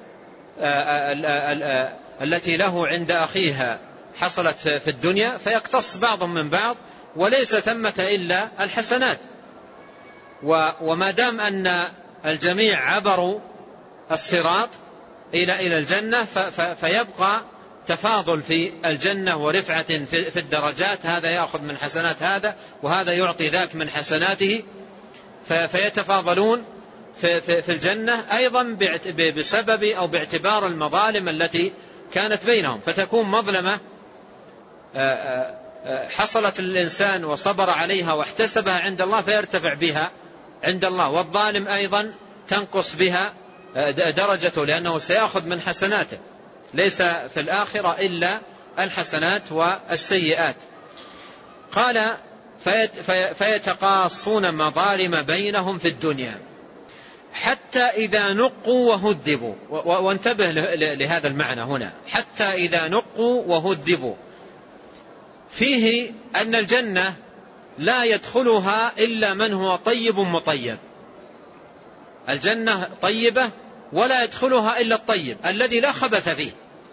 التي له عند أخيها حصلت في الدنيا، فيقتص بعضهم من بعض، وليس ثمة إلا الحسنات. وما دام أن الجميع عبروا الصراط إلى إلى الجنة فيبقى تفاضل في الجنة ورفعة في الدرجات، هذا يأخذ من حسنات هذا وهذا يعطي ذاك من حسناته، فيتفاضلون في الجنة أيضا بسبب أو باعتبار المظالم التي كانت بينهم، فتكون مظلمة حصلت للإنسان وصبر عليها واحتسبها عند الله فيرتفع بها عند الله، والظالم أيضا تنقص بها درجته لأنه سيأخذ من حسناته، ليس في الآخرة إلا الحسنات والسيئات. قال: فيتقاصون مظالم بينهم في الدنيا حتى إذا نقوا وهذبوا. وانتبه لهذا المعنى هنا، حتى إذا نقوا وهذبوا، فيه أن الجنة لا يدخلها إلا من هو طيب مطيب. الجنة طيبة ولا يدخلها إلا الطيب الذي لا خبث فيه،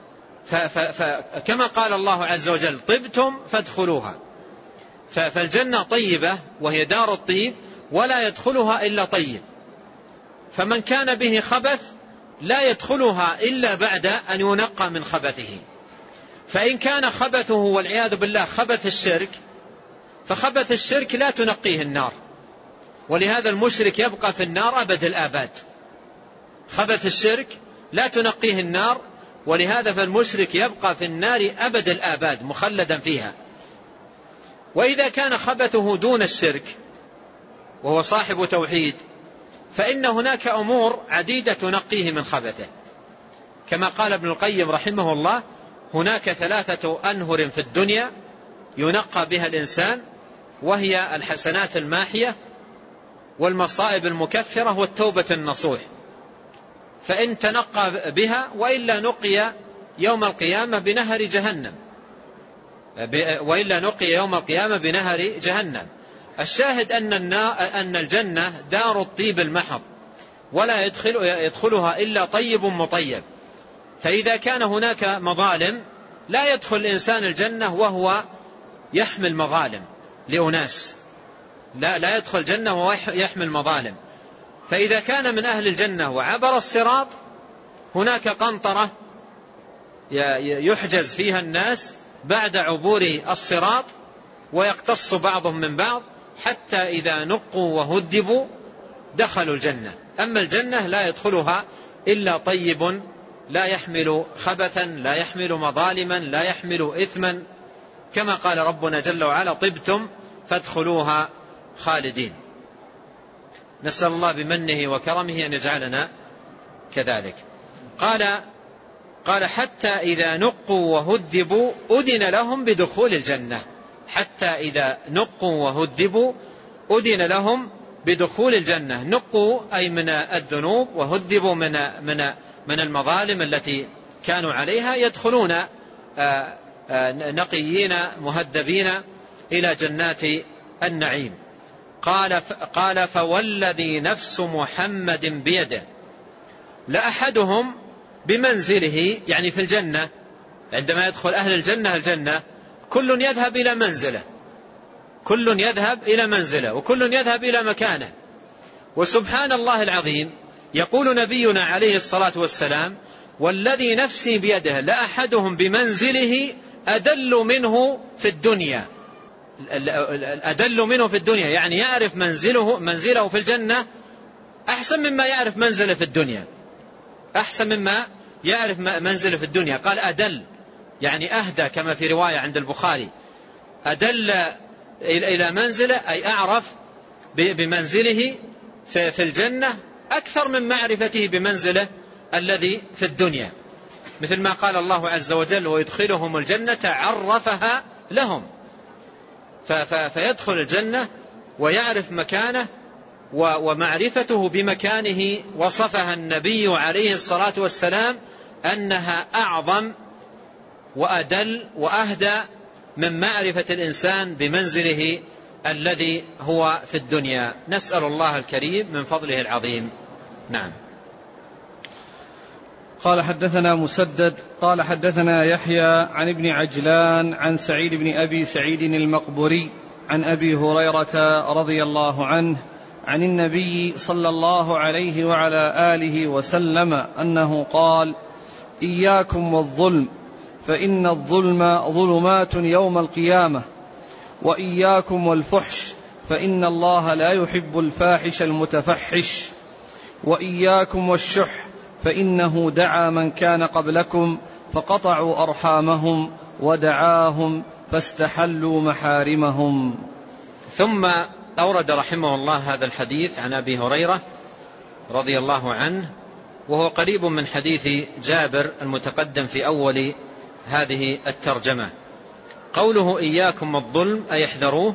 فكما قال الله عز وجل: طبتم فادخلوها. فالجنة طيبة وهي دار الطيب ولا يدخلها إلا طيب، فمن كان به خبث لا يدخلها إلا بعد أن ينقى من خبثه. فإن كان خبثه والعياذ بالله خبث الشرك، فخبث الشرك لا تنقيه النار، ولهذا المشرك يبقى في النار أبد الآباد. خبث الشرك لا تنقيه النار، ولهذا فالمشرك يبقى في النار أبد الآباد مخلدا فيها. وإذا كان خبثه دون الشرك وهو صاحب توحيد، فإن هناك أمور عديدة تنقيه من خبثه، كما قال ابن القيم رحمه الله: هناك ثلاثة أنهر في الدنيا ينقى بها الإنسان، وهي الحسنات الماحية والمصائب المكفرة والتوبة النصوح، فإن تنقى بها وإلا نقي يوم القيامة بنهر جهنم وإلا نقي يوم القيامة بنهر جهنم. الشاهد أن أن الجنة دار الطيب المحض، ولا يدخل يدخلها إلا طيب مطيب. فإذا كان هناك مظالم لا يدخل الإنسان الجنة وهو يحمل مظالم لأناس، لا, لا يدخل الجنة وهو يحمل مظالم. فإذا كان من أهل الجنة وعبر الصراط هناك قنطرة يحجز فيها الناس بعد عبور الصراط ويقتص بعضهم من بعض حتى إذا نقوا وهدبوا دخلوا الجنة. أما الجنة لا يدخلها إلا طيب لا يحمل خبثا، لا يحمل مظالما، لا يحمل إثما، كما قال ربنا جل وعلا: طبتم فادخلوها خالدين. نسأل الله بمنه وكرمه أن يجعلنا كذلك. قال قال حتى إذا نقوا وهدبوا أذن لهم بدخول الجنة. حتى إذا نقوا وهدبوا أذن لهم بدخول الجنة. نقوا أي من الذنوب، وهدبوا من من من المظالم التي كانوا عليها، يدخلون نقيين مهذبين إلى جنات النعيم. قال قال فوالذي نفس محمد بيده لأحدهم بمنزله، يعني في الجنة. عندما يدخل أهل الجنة الجنة كل يذهب إلى منزله، كل يذهب إلى منزله وكل يذهب إلى مكانه. وسبحان الله العظيم، يقول نبينا عليه الصلاة والسلام: والذي نفسي بيده لأحدهم بمنزله أدل منه في الدنيا. أدل منه في الدنيا يعني يعرف منزله منزله في الجنة أحسن مما يعرف منزله في الدنيا، أحسن مما يعرف منزله في الدنيا. قال أدل يعني أهدى، كما في رواية عند البخاري: أدل إلى منزله أي أعرف بمنزله في الجنة أكثر من معرفته بمنزله الذي في الدنيا. مثل ما قال الله عز وجل: ويدخلهم الجنة عرفها لهم. فيدخل الجنة ويعرف مكانه، ومعرفته بمكانه وصفها النبي عليه الصلاة والسلام أنها أعظم وأدل وأهدى من معرفة الإنسان بمنزله الذي هو في الدنيا. نسأل الله الكريم من فضله العظيم. نعم. قال حدثنا مسدد قال حدثنا يحيى عن ابن عجلان عن سعيد بن أبي سعيد المقبري عن أبي هريرة رضي الله عنه عن النبي صلى الله عليه وعلى آله وسلم أنه قال: إياكم والظلم فإن الظلم ظلمات يوم القيامة، وإياكم والفحش فإن الله لا يحب الفاحش المتفحش، وإياكم والشح فإنه دعا من كان قبلكم فقطعوا أرحامهم ودعاهم فاستحلوا محارمهم. ثم أورد رحمه الله هذا الحديث عن أبي هريرة رضي الله عنه، وهو قريب من حديث جابر المتقدم في أول هذه الترجمة. قوله إياكم الظلم أي احذروه،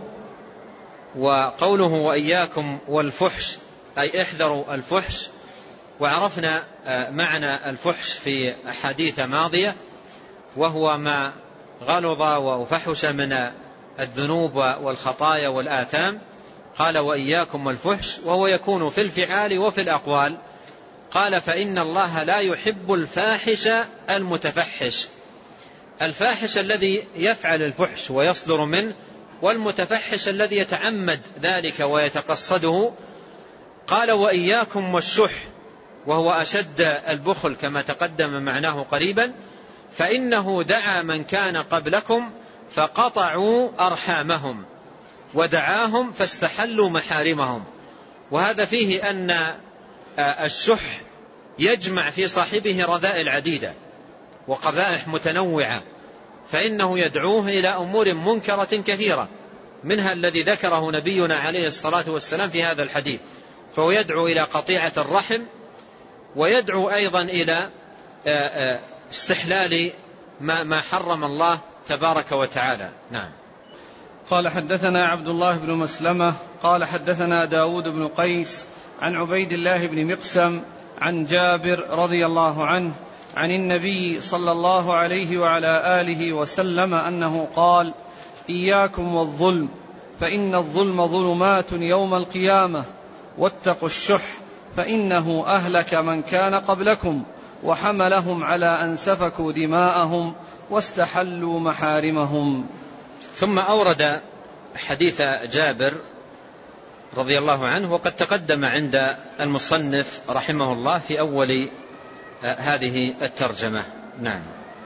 وقوله وإياكم والفحش أي احذروا الفحش. وعرفنا معنى الفحش في أحاديث ماضية، وهو ما غلظ وفحش من الذنوب والخطايا والآثام. قال وإياكم والفحش، وهو يكون في الفعال وفي الأقوال. قال فإن الله لا يحب الفاحش المتفحش. الفاحش الذي يفعل الفحش ويصدر منه، والمتفحش الذي يتعمد ذلك ويتقصده. قال وإياكم والشح، وهو أشد البخل كما تقدم معناه قريبا. فإنه دعا من كان قبلكم فقطعوا أرحامهم ودعاهم فاستحلوا محارمهم. وهذا فيه أن الشح يجمع في صاحبه رذائل عديدة وقبائح متنوعة، فإنه يدعوه إلى أمور منكرة كثيرة، منها الذي ذكره نبينا عليه الصلاة والسلام في هذا الحديث. فهو يدعو إلى قطيعة الرحم، ويدعو أيضا إلى استحلال ما, ما حرم الله تبارك وتعالى. نعم. قال حدثنا عبد الله بن مسلمة قال حدثنا داود بن قيس عن عبيد الله بن مقسم عن جابر رضي الله عنه عن النبي صلى الله عليه وعلى آله وسلم أنه قال: إياكم والظلم فإن الظلم ظلمات يوم القيامة، واتقوا الشح فإنه أهلك من كان قبلكم وحملهم على أن سفكوا دماءهم واستحلوا محارمهم. ثم أورد حديث جابر رضي الله عنه وقد تقدم عند المصنف رحمه الله في أول هذه الترجمة. نعم.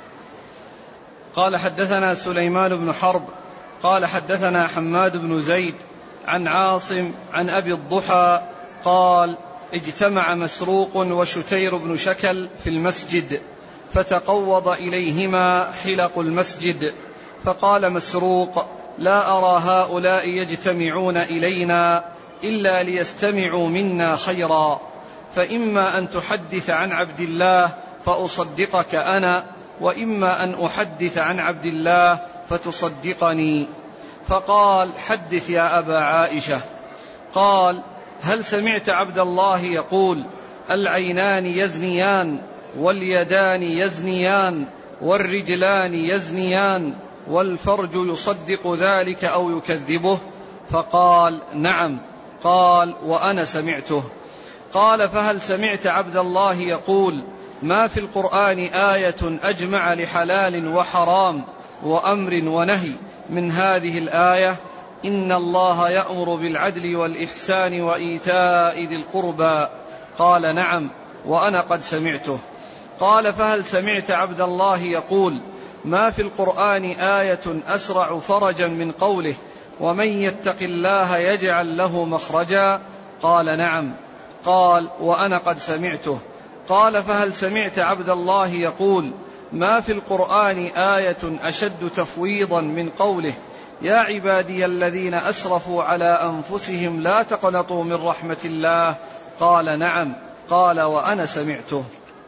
قال حدثنا سليمان بن حرب قال حدثنا حماد بن زيد عن عاصم عن أبي الضحى قال: اجتمع مسروق وشتير بن شكل في المسجد فتقوض إليهما حلق المسجد، فقال مسروق: لا أرى هؤلاء يجتمعون إلينا إلا ليستمعوا منا خيرا، فإما أن تحدث عن عبد الله فأصدقك أنا، وإما أن أحدث عن عبد الله فتصدقني. فقال: حدث يا أبا عائشة. قال: هل سمعت عبد الله يقول: العينان يزنيان واليدان يزنيان والرجلان يزنيان والفرج يصدق ذلك أو يكذبه؟ فقال: نعم. قال: وأنا سمعته. قال: فهل سمعت عبد الله يقول: ما في القرآن آية أجمع لحلال وحرام وأمر ونهي من هذه الآية: إن الله يأمر بالعدل والإحسان وإيتاء ذي القربى؟ قال: نعم، وأنا قد سمعته. قال: فهل سمعت عبد الله يقول: ما في القرآن آية أسرع فرجا من قوله: ومن يتق الله يجعل له مخرجا؟ قال: نعم. قال: وأنا قد سمعته. قال: فهل سمعت عبد الله يقول: ما في القرآن آية أشد تفويضا من قوله: يا عبادي الذين أسرفوا على أنفسهم لا تقنطوا من رحمة الله؟ قال: نعم. قال: وأنا سمعته.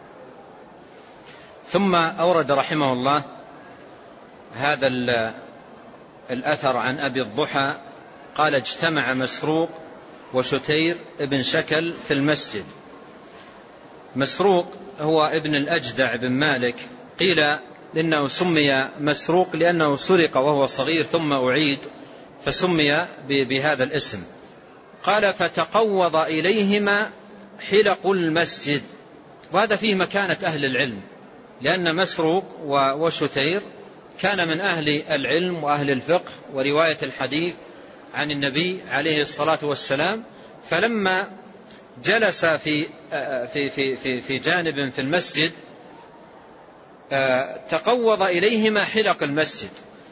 ثم أورد رحمه الله هذا الأثر عن أبي الضحى قال: اجتمع مسروق وشتير ابن شكل في المسجد. مسروق هو ابن الأجدع بن مالك، قيل إنه سمي مسروق لأنه سرق وهو صغير ثم أعيد فسمي بهذا الاسم. قال: فتقوض إليهما حلق المسجد. وهذا فيه مكانة أهل العلم، لأن مسروق وشتير كان من أهل العلم وأهل الفقه ورواية الحديث عن النبي عليه الصلاة والسلام، فلما جلس في في في في, في جانب في المسجد تقوض إليهما حلق المسجد.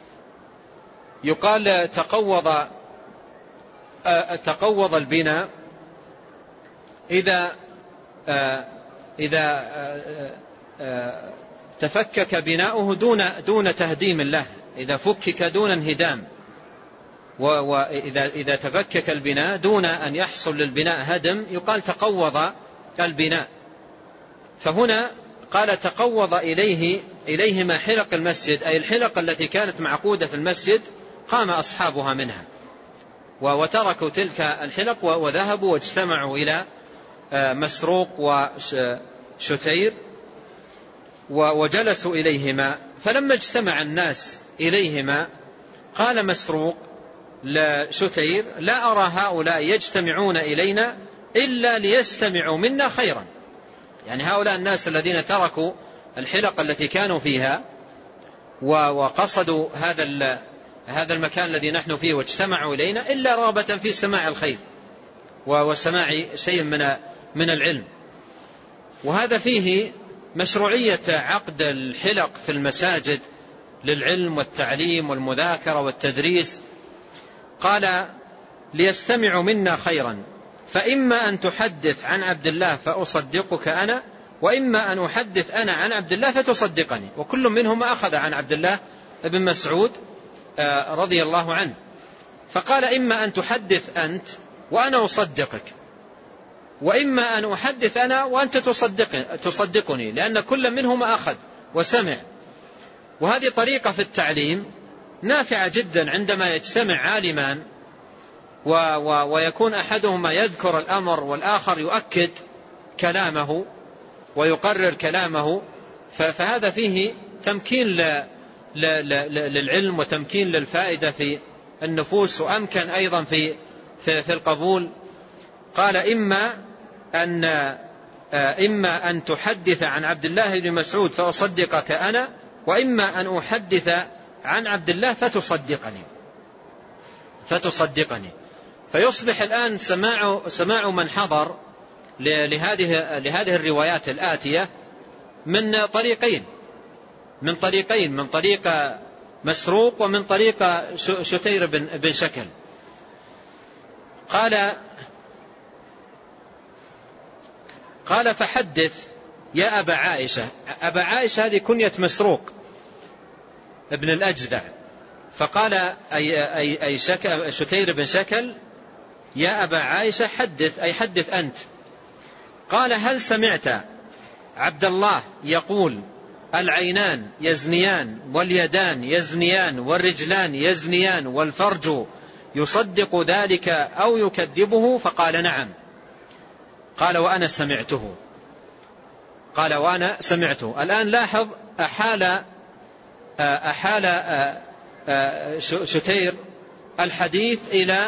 يقال تقوض تقوض البناء إذا إذا تفكك بناؤه دون دون تهديم له، إذا فكك دون انهدام، وإذا إذا تفكك البناء دون أن يحصل للبناء هدم يقال تقوض البناء. فهنا قال تقوض إليه إليهما حلق المسجد، أي الحلق التي كانت معقودة في المسجد قام أصحابها منها وتركوا تلك الحلق وذهبوا واجتمعوا إلى مسروق وشتير وجلسوا إليهما. فلما اجتمع الناس إليهما قال مسروق لشتير: لا أرى هؤلاء يجتمعون إلينا إلا ليستمعوا منا خيرا. يعني هؤلاء الناس الذين تركوا الحلق التي كانوا فيها وقصدوا هذا هذا المكان الذي نحن فيه واجتمعوا إلينا إلا رغبة في سماع الخير وسماع شيء من من العلم. وهذا فيه مشروعية عقد الحلق في المساجد للعلم والتعليم والمذاكرة والتدريس. قال: ليستمعوا منا خيرا، فإما أن تحدث عن عبد الله فأصدقك أنا، وإما أن أحدث أنا عن عبد الله فتصدقني. وكل منهما أخذ عن عبد الله بن مسعود رضي الله عنه. فقال: إما أن تحدث أنت وأنا أصدقك، وإما أن أحدث أنا وأنت تصدقني، لأن كل منهما أخذ وسمع. وهذه طريقة في التعليم نافعة جدا. عندما يجتمع عالمان و و ويكون أحدهما يذكر الأمر والآخر يؤكد كلامه ويقرر كلامه، فهذا فيه تمكين ل ل ل للعلم وتمكين للفائدة في النفوس، وأمكن أيضا في في, في القبول. قال إما أن إما أن تحدث عن عبد الله بن مسعود فأصدقك أنا، وإما أن أحدث عن عبد الله فتصدقني فتصدقني فيصبح الآن سماع سماع من حضر لهذه لهذه الروايات الآتية من طريقين من طريقين من طريق مسروق ومن طريق شتير بن شكل. قال قال فحدث يا أبا عائشة. أبا عائشة هذه كنية مسروق ابن الأجدع. فقال أي, أي, أي شكل شتير بن شكل يا أبا عائشة حدث أي حدث أنت. قال هل سمعت عبد الله يقول العينان يزنيان واليدان يزنيان والرجلان يزنيان والفرج يصدق ذلك أو يكذبه؟ فقال نعم. قال وأنا سمعته قال وأنا سمعته. الآن لاحظ أحال أحال شتير الحديث إلى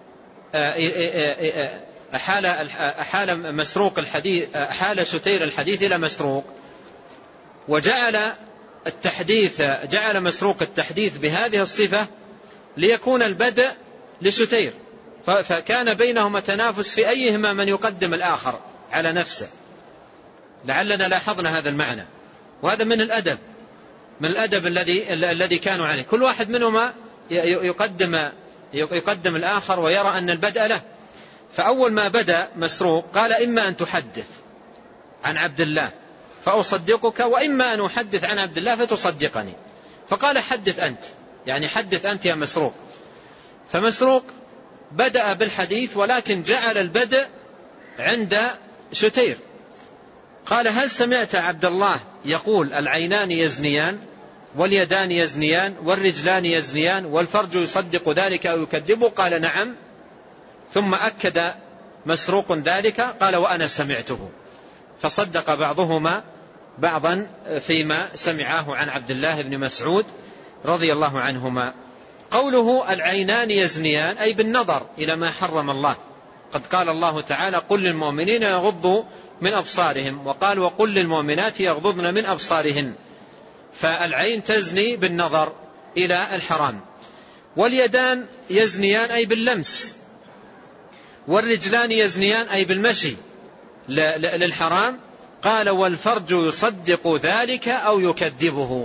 أحال أحال مسروق الحديث أحال شتير الحديث إلى مسروق، وجعل التحديث جعل مسروق التحديث بهذه الصفة ليكون البدء لشتير، فكان بينهما تنافس في أيهما من يقدم الآخر على نفسه. لعلنا لاحظنا هذا المعنى، وهذا من الأدب من الأدب الذي الذي كانوا عليه. كل واحد منهما يقدم يقدم الآخر ويرى أن البدء له. فأول ما بدأ مسروق قال إما أن تحدث عن عبد الله فأصدقك، وإما أن أحدث عن عبد الله فتصدقني. فقال حدث أنت، يعني حدث أنت يا مسروق. فمسروق بدأ بالحديث ولكن جعل البدء عند شتير. قال هل سمعت عبد الله يقول العينان يزنيان واليدان يزنيان والرجلان يزنيان والفرج يصدق ذلك أو يكذبه؟ قال نعم. ثم أكد مسروق ذلك قال وأنا سمعته. فصدق بعضهما بعضا فيما سمعاه عن عبد الله بن مسعود رضي الله عنهما. قوله العينان يزنيان أي بالنظر إلى ما حرم الله. قد قال الله تعالى قل للمؤمنين يغضوا من أبصارهم، وقال وقل للمؤمنات يغضضن من أبصارهن. فالعين تزني بالنظر إلى الحرام. واليدان يزنيان أي باللمس. والرجلان يزنيان أي بالمشي للحرام. قال والفرج يصدق ذلك أو يكذبه.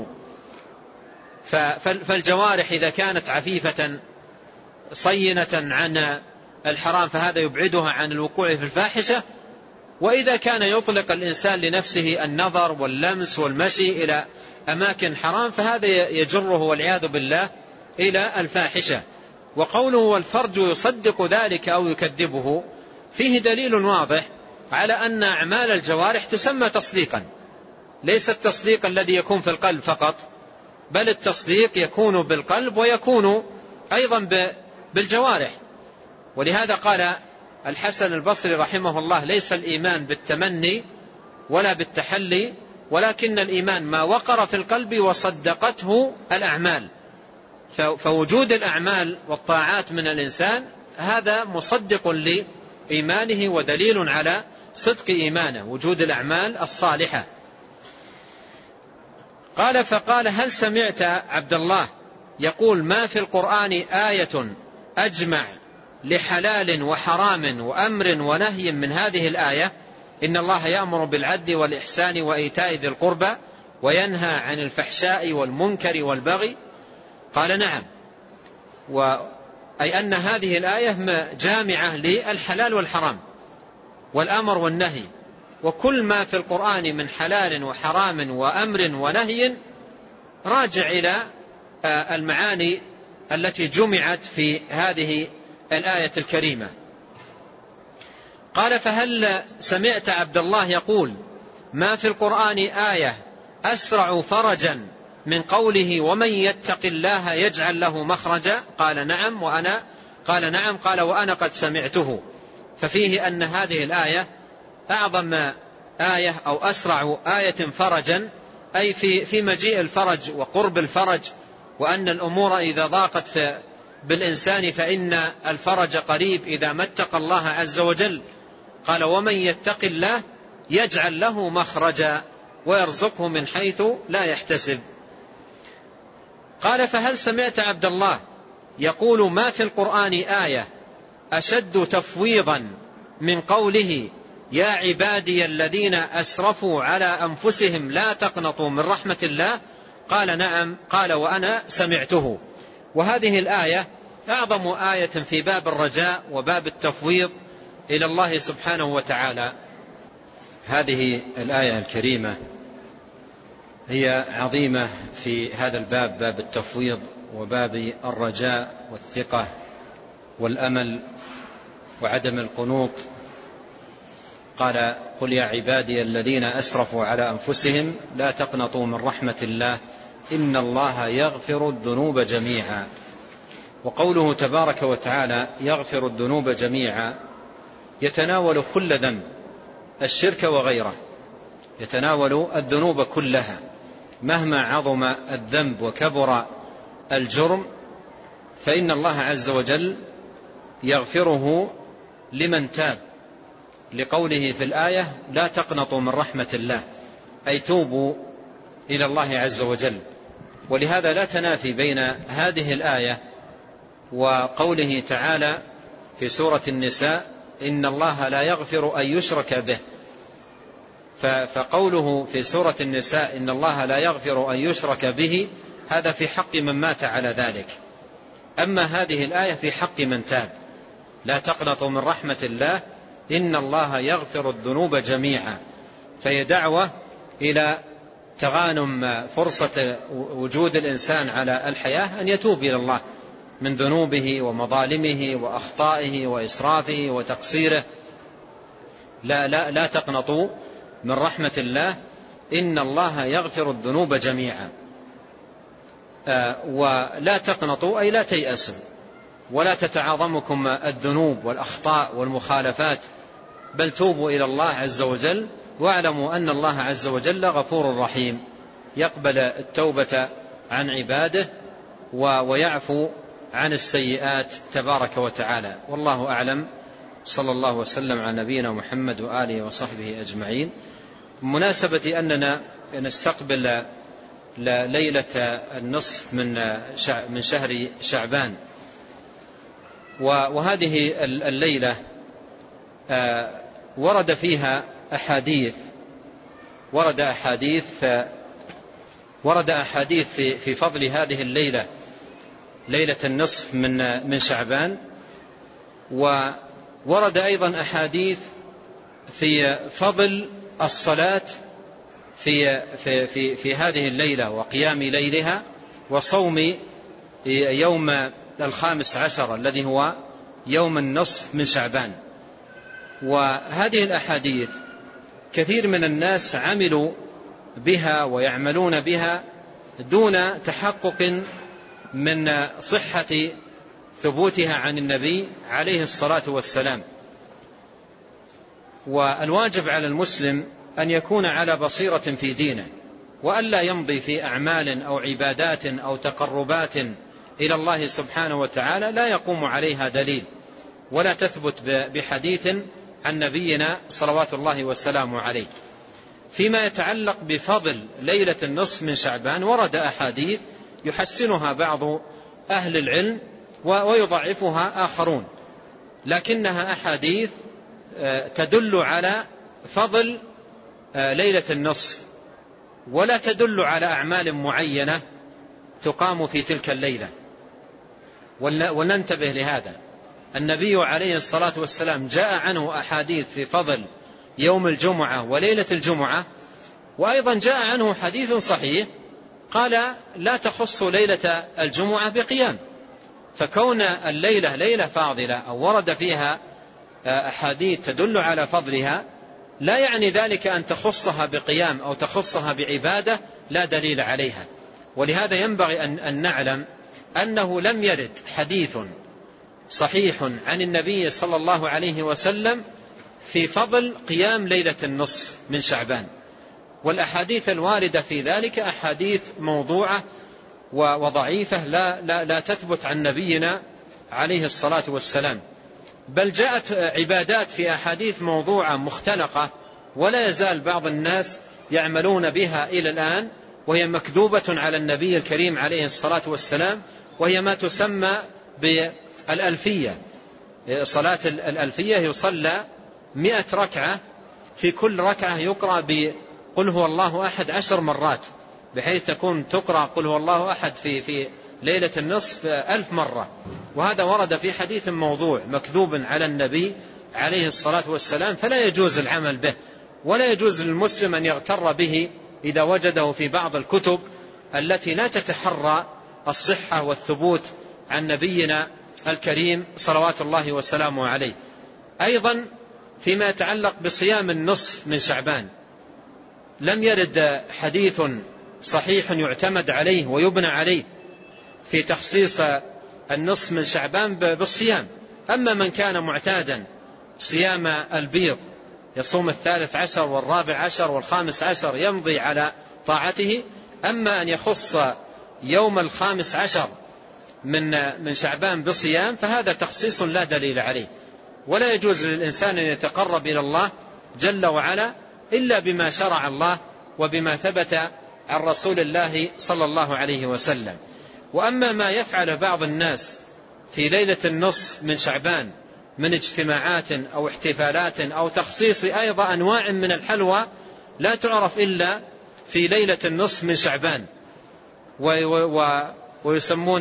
فالجوارح إذا كانت عفيفة صينة عن الحرام فهذا يبعدها عن الوقوع في الفاحشة، وإذا كان يطلق الإنسان لنفسه النظر واللمس والمشي إلى أماكن حرام فهذا يجره والعياذ بالله إلى الفاحشة. وقوله والفرج يصدق ذلك أو يكذبه فيه دليل واضح على أن أعمال الجوارح تسمى تصديقا، ليس التصديق الذي يكون في القلب فقط، بل التصديق يكون بالقلب ويكون أيضا بالجوارح. ولهذا قال الحسن البصري رحمه الله ليس الإيمان بالتمني ولا بالتحلي، ولكن الإيمان ما وقر في القلب وصدقته الأعمال. فوجود الأعمال والطاعات من الإنسان هذا مصدق لإيمانه ودليل على صدق إيمانه، وجود الأعمال الصالحة. قال فقال هل سمعت عبد الله يقول ما في القرآن آية أجمع لحلال وحرام وأمر ونهي من هذه الآية إن الله يأمر بالعدل والإحسان وإيتاء ذي القربى وينهى عن الفحشاء والمنكر والبغي؟ قال نعم، أي أن هذه الآية جامعة للحلال والحرام والأمر والنهي، وكل ما في القرآن من حلال وحرام وأمر ونهي راجع إلى المعاني التي جمعت في هذه الآية الكريمة. قال فهل سمعت عبد الله يقول ما في القرآن آية أسرع فرجا من قوله ومن يتق الله يجعل له مخرجا؟ قال نعم وأنا قال نعم قال وأنا قد سمعته. ففيه أن هذه الآية أعظم آية أو أسرع آية فرجا، أي في في مجيء الفرج وقرب الفرج، وأن الأمور إذا ضاقت بالإنسان فإن الفرج قريب إذا ما اتقى الله عز وجل. قال ومن يتق الله يجعل له مخرجا ويرزقه من حيث لا يحتسب. قال فهل سمعت عبد الله يقول ما في القرآن آية أشد تفويضا من قوله يا عبادي الذين أسرفوا على أنفسهم لا تقنطوا من رحمة الله؟ قال نعم. قال وأنا سمعته. وهذه الآية أعظم آية في باب الرجاء وباب التفويض إلى الله سبحانه وتعالى. هذه الآية الكريمة هي عظيمة في هذا الباب، باب التفويض وباب الرجاء والثقة والأمل وعدم القنوط. قال قل يا عبادي الذين أسرفوا على أنفسهم لا تقنطوا من رحمة الله إن الله يغفر الذنوب جميعا. وقوله تبارك وتعالى يغفر الذنوب جميعا يتناول كل ذنب، الشرك وغيره، يتناول الذنوب كلها مهما عظم الذنب وكبر الجرم، فإن الله عز وجل يغفره لمن تاب، لقوله في الآية لا تقنطوا من رحمة الله، أي توبوا إلى الله عز وجل. ولهذا لا تنافي بين هذه الآية وقوله تعالى في سورة النساء إن الله لا يغفر أن يشرك به. فقوله في سورة النساء إن الله لا يغفر أن يشرك به هذا في حق من مات على ذلك. أما هذه الآية في حق من تاب، لا تقنطوا من رحمة الله إن الله يغفر الذنوب جميعا. فهي دعوة إلى تغانم فرصة وجود الإنسان على الحياة أن يتوب إلى الله من ذنوبه ومظالمه وأخطائه وإسرافه وتقصيره. لا, لا, لا تقنطوا من رحمة الله إن الله يغفر الذنوب جميعا. آه ولا تقنطوا أي لا تيأسوا ولا تتعاظمكم الذنوب والأخطاء والمخالفات، بل توبوا إلى الله عز وجل واعلموا أن الله عز وجل غفور رحيم، يقبل التوبة عن عباده ويعفو عن السيئات تبارك وتعالى. والله أعلم. صلى الله وسلم على نبينا محمد وآله وصحبه أجمعين. مناسبة أننا نستقبل ليلة النصف من شهر شعبان، وهذه الليلة ورد فيها أحاديث ورد أحاديث ورد أحاديث في في فضل هذه الليلة، ليلة النصف من من شعبان. وورد أيضا أحاديث في فضل الصلاة في في في في هذه الليلة وقيام ليلها وصوم يوم الخامس عشر الذي هو يوم النصف من شعبان. وهذه الأحاديث كثير من الناس عملوا بها ويعملون بها دون تحقق من صحة ثبوتها عن النبي عليه الصلاة والسلام. والواجب على المسلم أن يكون على بصيرة في دينه، وألا يمضي في أعمال أو عبادات أو تقربات إلى الله سبحانه وتعالى لا يقوم عليها دليل ولا تثبت بحديث عن نبينا صلوات الله وسلامه عليه. فيما يتعلق بفضل ليلة النصف من شعبان ورد أحاديث يحسنها بعض أهل العلم ويضعفها آخرون، لكنها أحاديث تدل على فضل ليلة النصف ولا تدل على أعمال معينة تقام في تلك الليلة. وننتبه لهذا. النبي عليه الصلاة والسلام جاء عنه أحاديث في فضل يوم الجمعة وليلة الجمعة، وأيضا جاء عنه حديث صحيح قال لا تخص ليلة الجمعة بقيام. فكون الليلة ليلة فاضلة أو ورد فيها أحاديث تدل على فضلها لا يعني ذلك أن تخصها بقيام أو تخصها بعبادة لا دليل عليها، ولهذا ينبغي أن, أن نعلم أنه لم يرد حديث صحيح عن النبي صلى الله عليه وسلم في فضل قيام ليلة النصف من شعبان، والأحاديث الواردة في ذلك أحاديث موضوعة وضعيفة لا, لا, لا تثبت عن نبينا عليه الصلاة والسلام، بل جاءت عبادات في أحاديث موضوعة مختلقة ولا يزال بعض الناس يعملون بها إلى الآن، وهي مكذوبة على النبي الكريم عليه الصلاة والسلام، وهي ما تسمى بالألفية. صلاة الألفية يصلى مئة ركعة، في كل ركعة يقرأ بقل هو الله أحد عشر مرات، بحيث تكون تقرأ قل هو الله أحد في, في ليلة النصف ألف مرة. وهذا ورد في حديث موضوع مكذوب على النبي عليه الصلاة والسلام، فلا يجوز العمل به، ولا يجوز للمسلم أن يغتر به إذا وجده في بعض الكتب التي لا تتحرى الصحة والثبوت عن نبينا الكريم صلوات الله وسلامه عليه. أيضا فيما يتعلق بصيام النصف من شعبان، لم يرد حديث صحيح يعتمد عليه ويبنى عليه في تخصيص النصف من شعبان بالصيام. أما من كان معتادا صيام البيض يصوم الثالث عشر والرابع عشر والخامس عشر يمضي على طاعته، أما أن يخص يوم الخامس عشر من من شعبان بصيام فهذا تخصيص لا دليل عليه، ولا يجوز للإنسان أن يتقرب إلى الله جل وعلا إلا بما شرع الله وبما ثبت عن رسول الله صلى الله عليه وسلم. وأما ما يفعل بعض الناس في ليلة النصف من شعبان من اجتماعات أو احتفالات أو تخصيص أيضا أنواع من الحلوى لا تعرف إلا في ليلة النصف من شعبان، ويسمون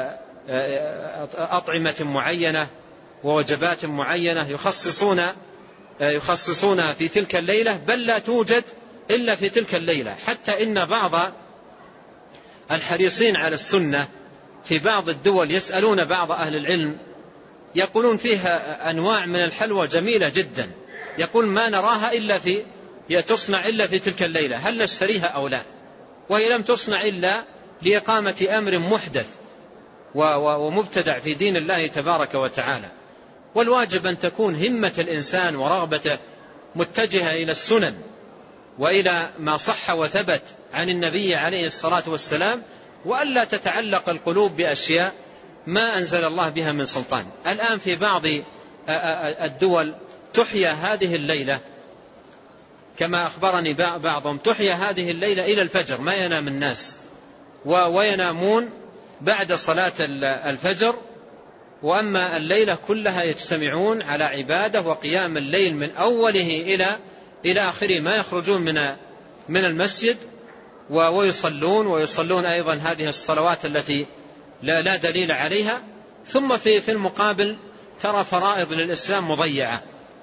أطعمة معينة ووجبات معينة يخصصون يخصصونها في تلك الليلة، بل لا توجد إلا في تلك الليلة. حتى إن بعض الحريصين على السنة في بعض الدول يسألون بعض أهل العلم يقولون فيها أنواع من الحلوى جميلة جدا، يقول ما نراها إلا في تصنع إلا في تلك الليلة، هل نشتريها أو لا؟ وهي لم تصنع إلا لإقامة أمر محدث ومبتدع في دين الله تبارك وتعالى. والواجب أن تكون همة الإنسان ورغبته متجهة إلى السنن وإلى ما صح وثبت عن النبي عليه الصلاة والسلام، وألا تتعلق القلوب بأشياء ما أنزل الله بها من سلطان. الآن في بعض الدول تحيا هذه الليلة كما أخبرني بعضهم، تحيا هذه الليلة إلى الفجر، ما ينام الناس وينامون بعد صلاة الفجر، وأما الليلة كلها يجتمعون على عبادة وقيام الليل من أوله إلى إلى آخره، ما يخرجون من من المسجد ويصلون ويصلون أيضا هذه الصلوات التي لا, لا دليل عليها. ثم في في المقابل ترى فرائض للإسلام مضيعة،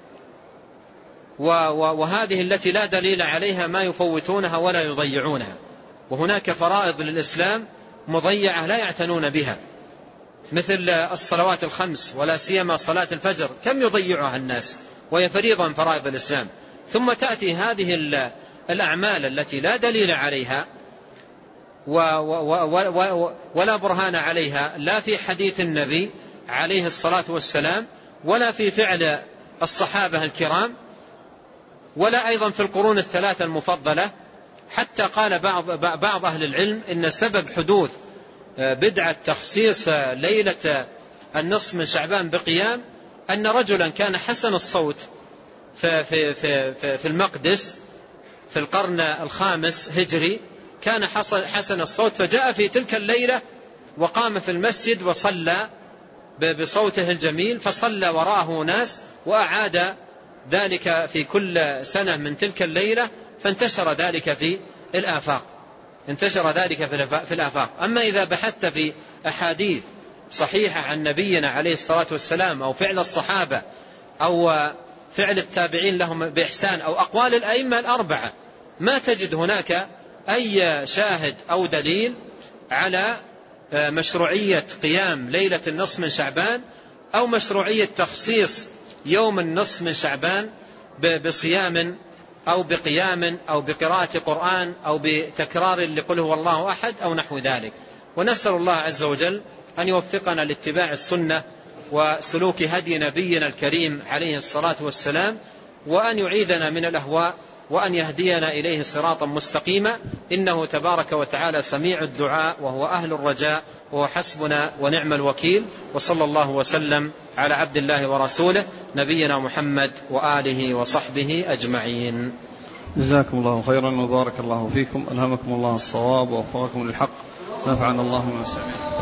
وهذه التي لا دليل عليها ما يفوتونها ولا يضيعونها، وهناك فرائض للإسلام مضيعة لا يعتنون بها، مثل الصلوات الخمس ولا سيما صلاة الفجر، كم يضيعها الناس وهي فريضة من فرائض الإسلام. ثم تأتي هذه الأعمال التي لا دليل عليها ولا برهان عليها لا في حديث النبي عليه الصلاة والسلام ولا في فعل الصحابة الكرام ولا أيضا في القرون الثلاثة المفضلة. حتى قال بعض, بعض أهل العلم إن سبب حدوث بدعة تخصيص ليلة النصف من شعبان بقيام أن رجلا كان حسن الصوت في, في, في, في, في المقدس في القرن الخامس هجري، كان حسن الصوت، فجاء في تلك الليلة وقام في المسجد وصلى بصوته الجميل، فصلى وراءه ناس، وأعاد ذلك في كل سنة من تلك الليلة، فانتشر ذلك في الآفاق انتشر ذلك في الآفاق. أما إذا بحثت في أحاديث صحيحة عن نبينا عليه الصلاة والسلام أو فعل الصحابة أو فعل التابعين لهم بإحسان أو أقوال الأئمة الأربعة، ما تجد هناك أي شاهد أو دليل على مشروعية قيام ليلة النصف من شعبان أو مشروعية تخصيص يوم النصف من شعبان بصيام أو بقيام أو بقراءة قرآن أو بتكرار لقل هو الله أحد أو نحو ذلك. ونسأل الله عز وجل أن يوفقنا لاتباع السنة وسلوك هدي نبينا الكريم عليه الصلاة والسلام، وأن يعيذنا من الأهواء، وأن يهدينا إليه صراطا مستقيما، إنه تبارك وتعالى سميع الدعاء وهو أهل الرجاء وهو حسبنا ونعم الوكيل. وصلى الله وسلم على عبد الله ورسوله نبينا محمد وآله وصحبه أجمعين. جزاكم الله خيرا وبارك الله فيكم، ألهمكم الله الصواب ووفقكم للحق، نفعنا الله بما سمعنا.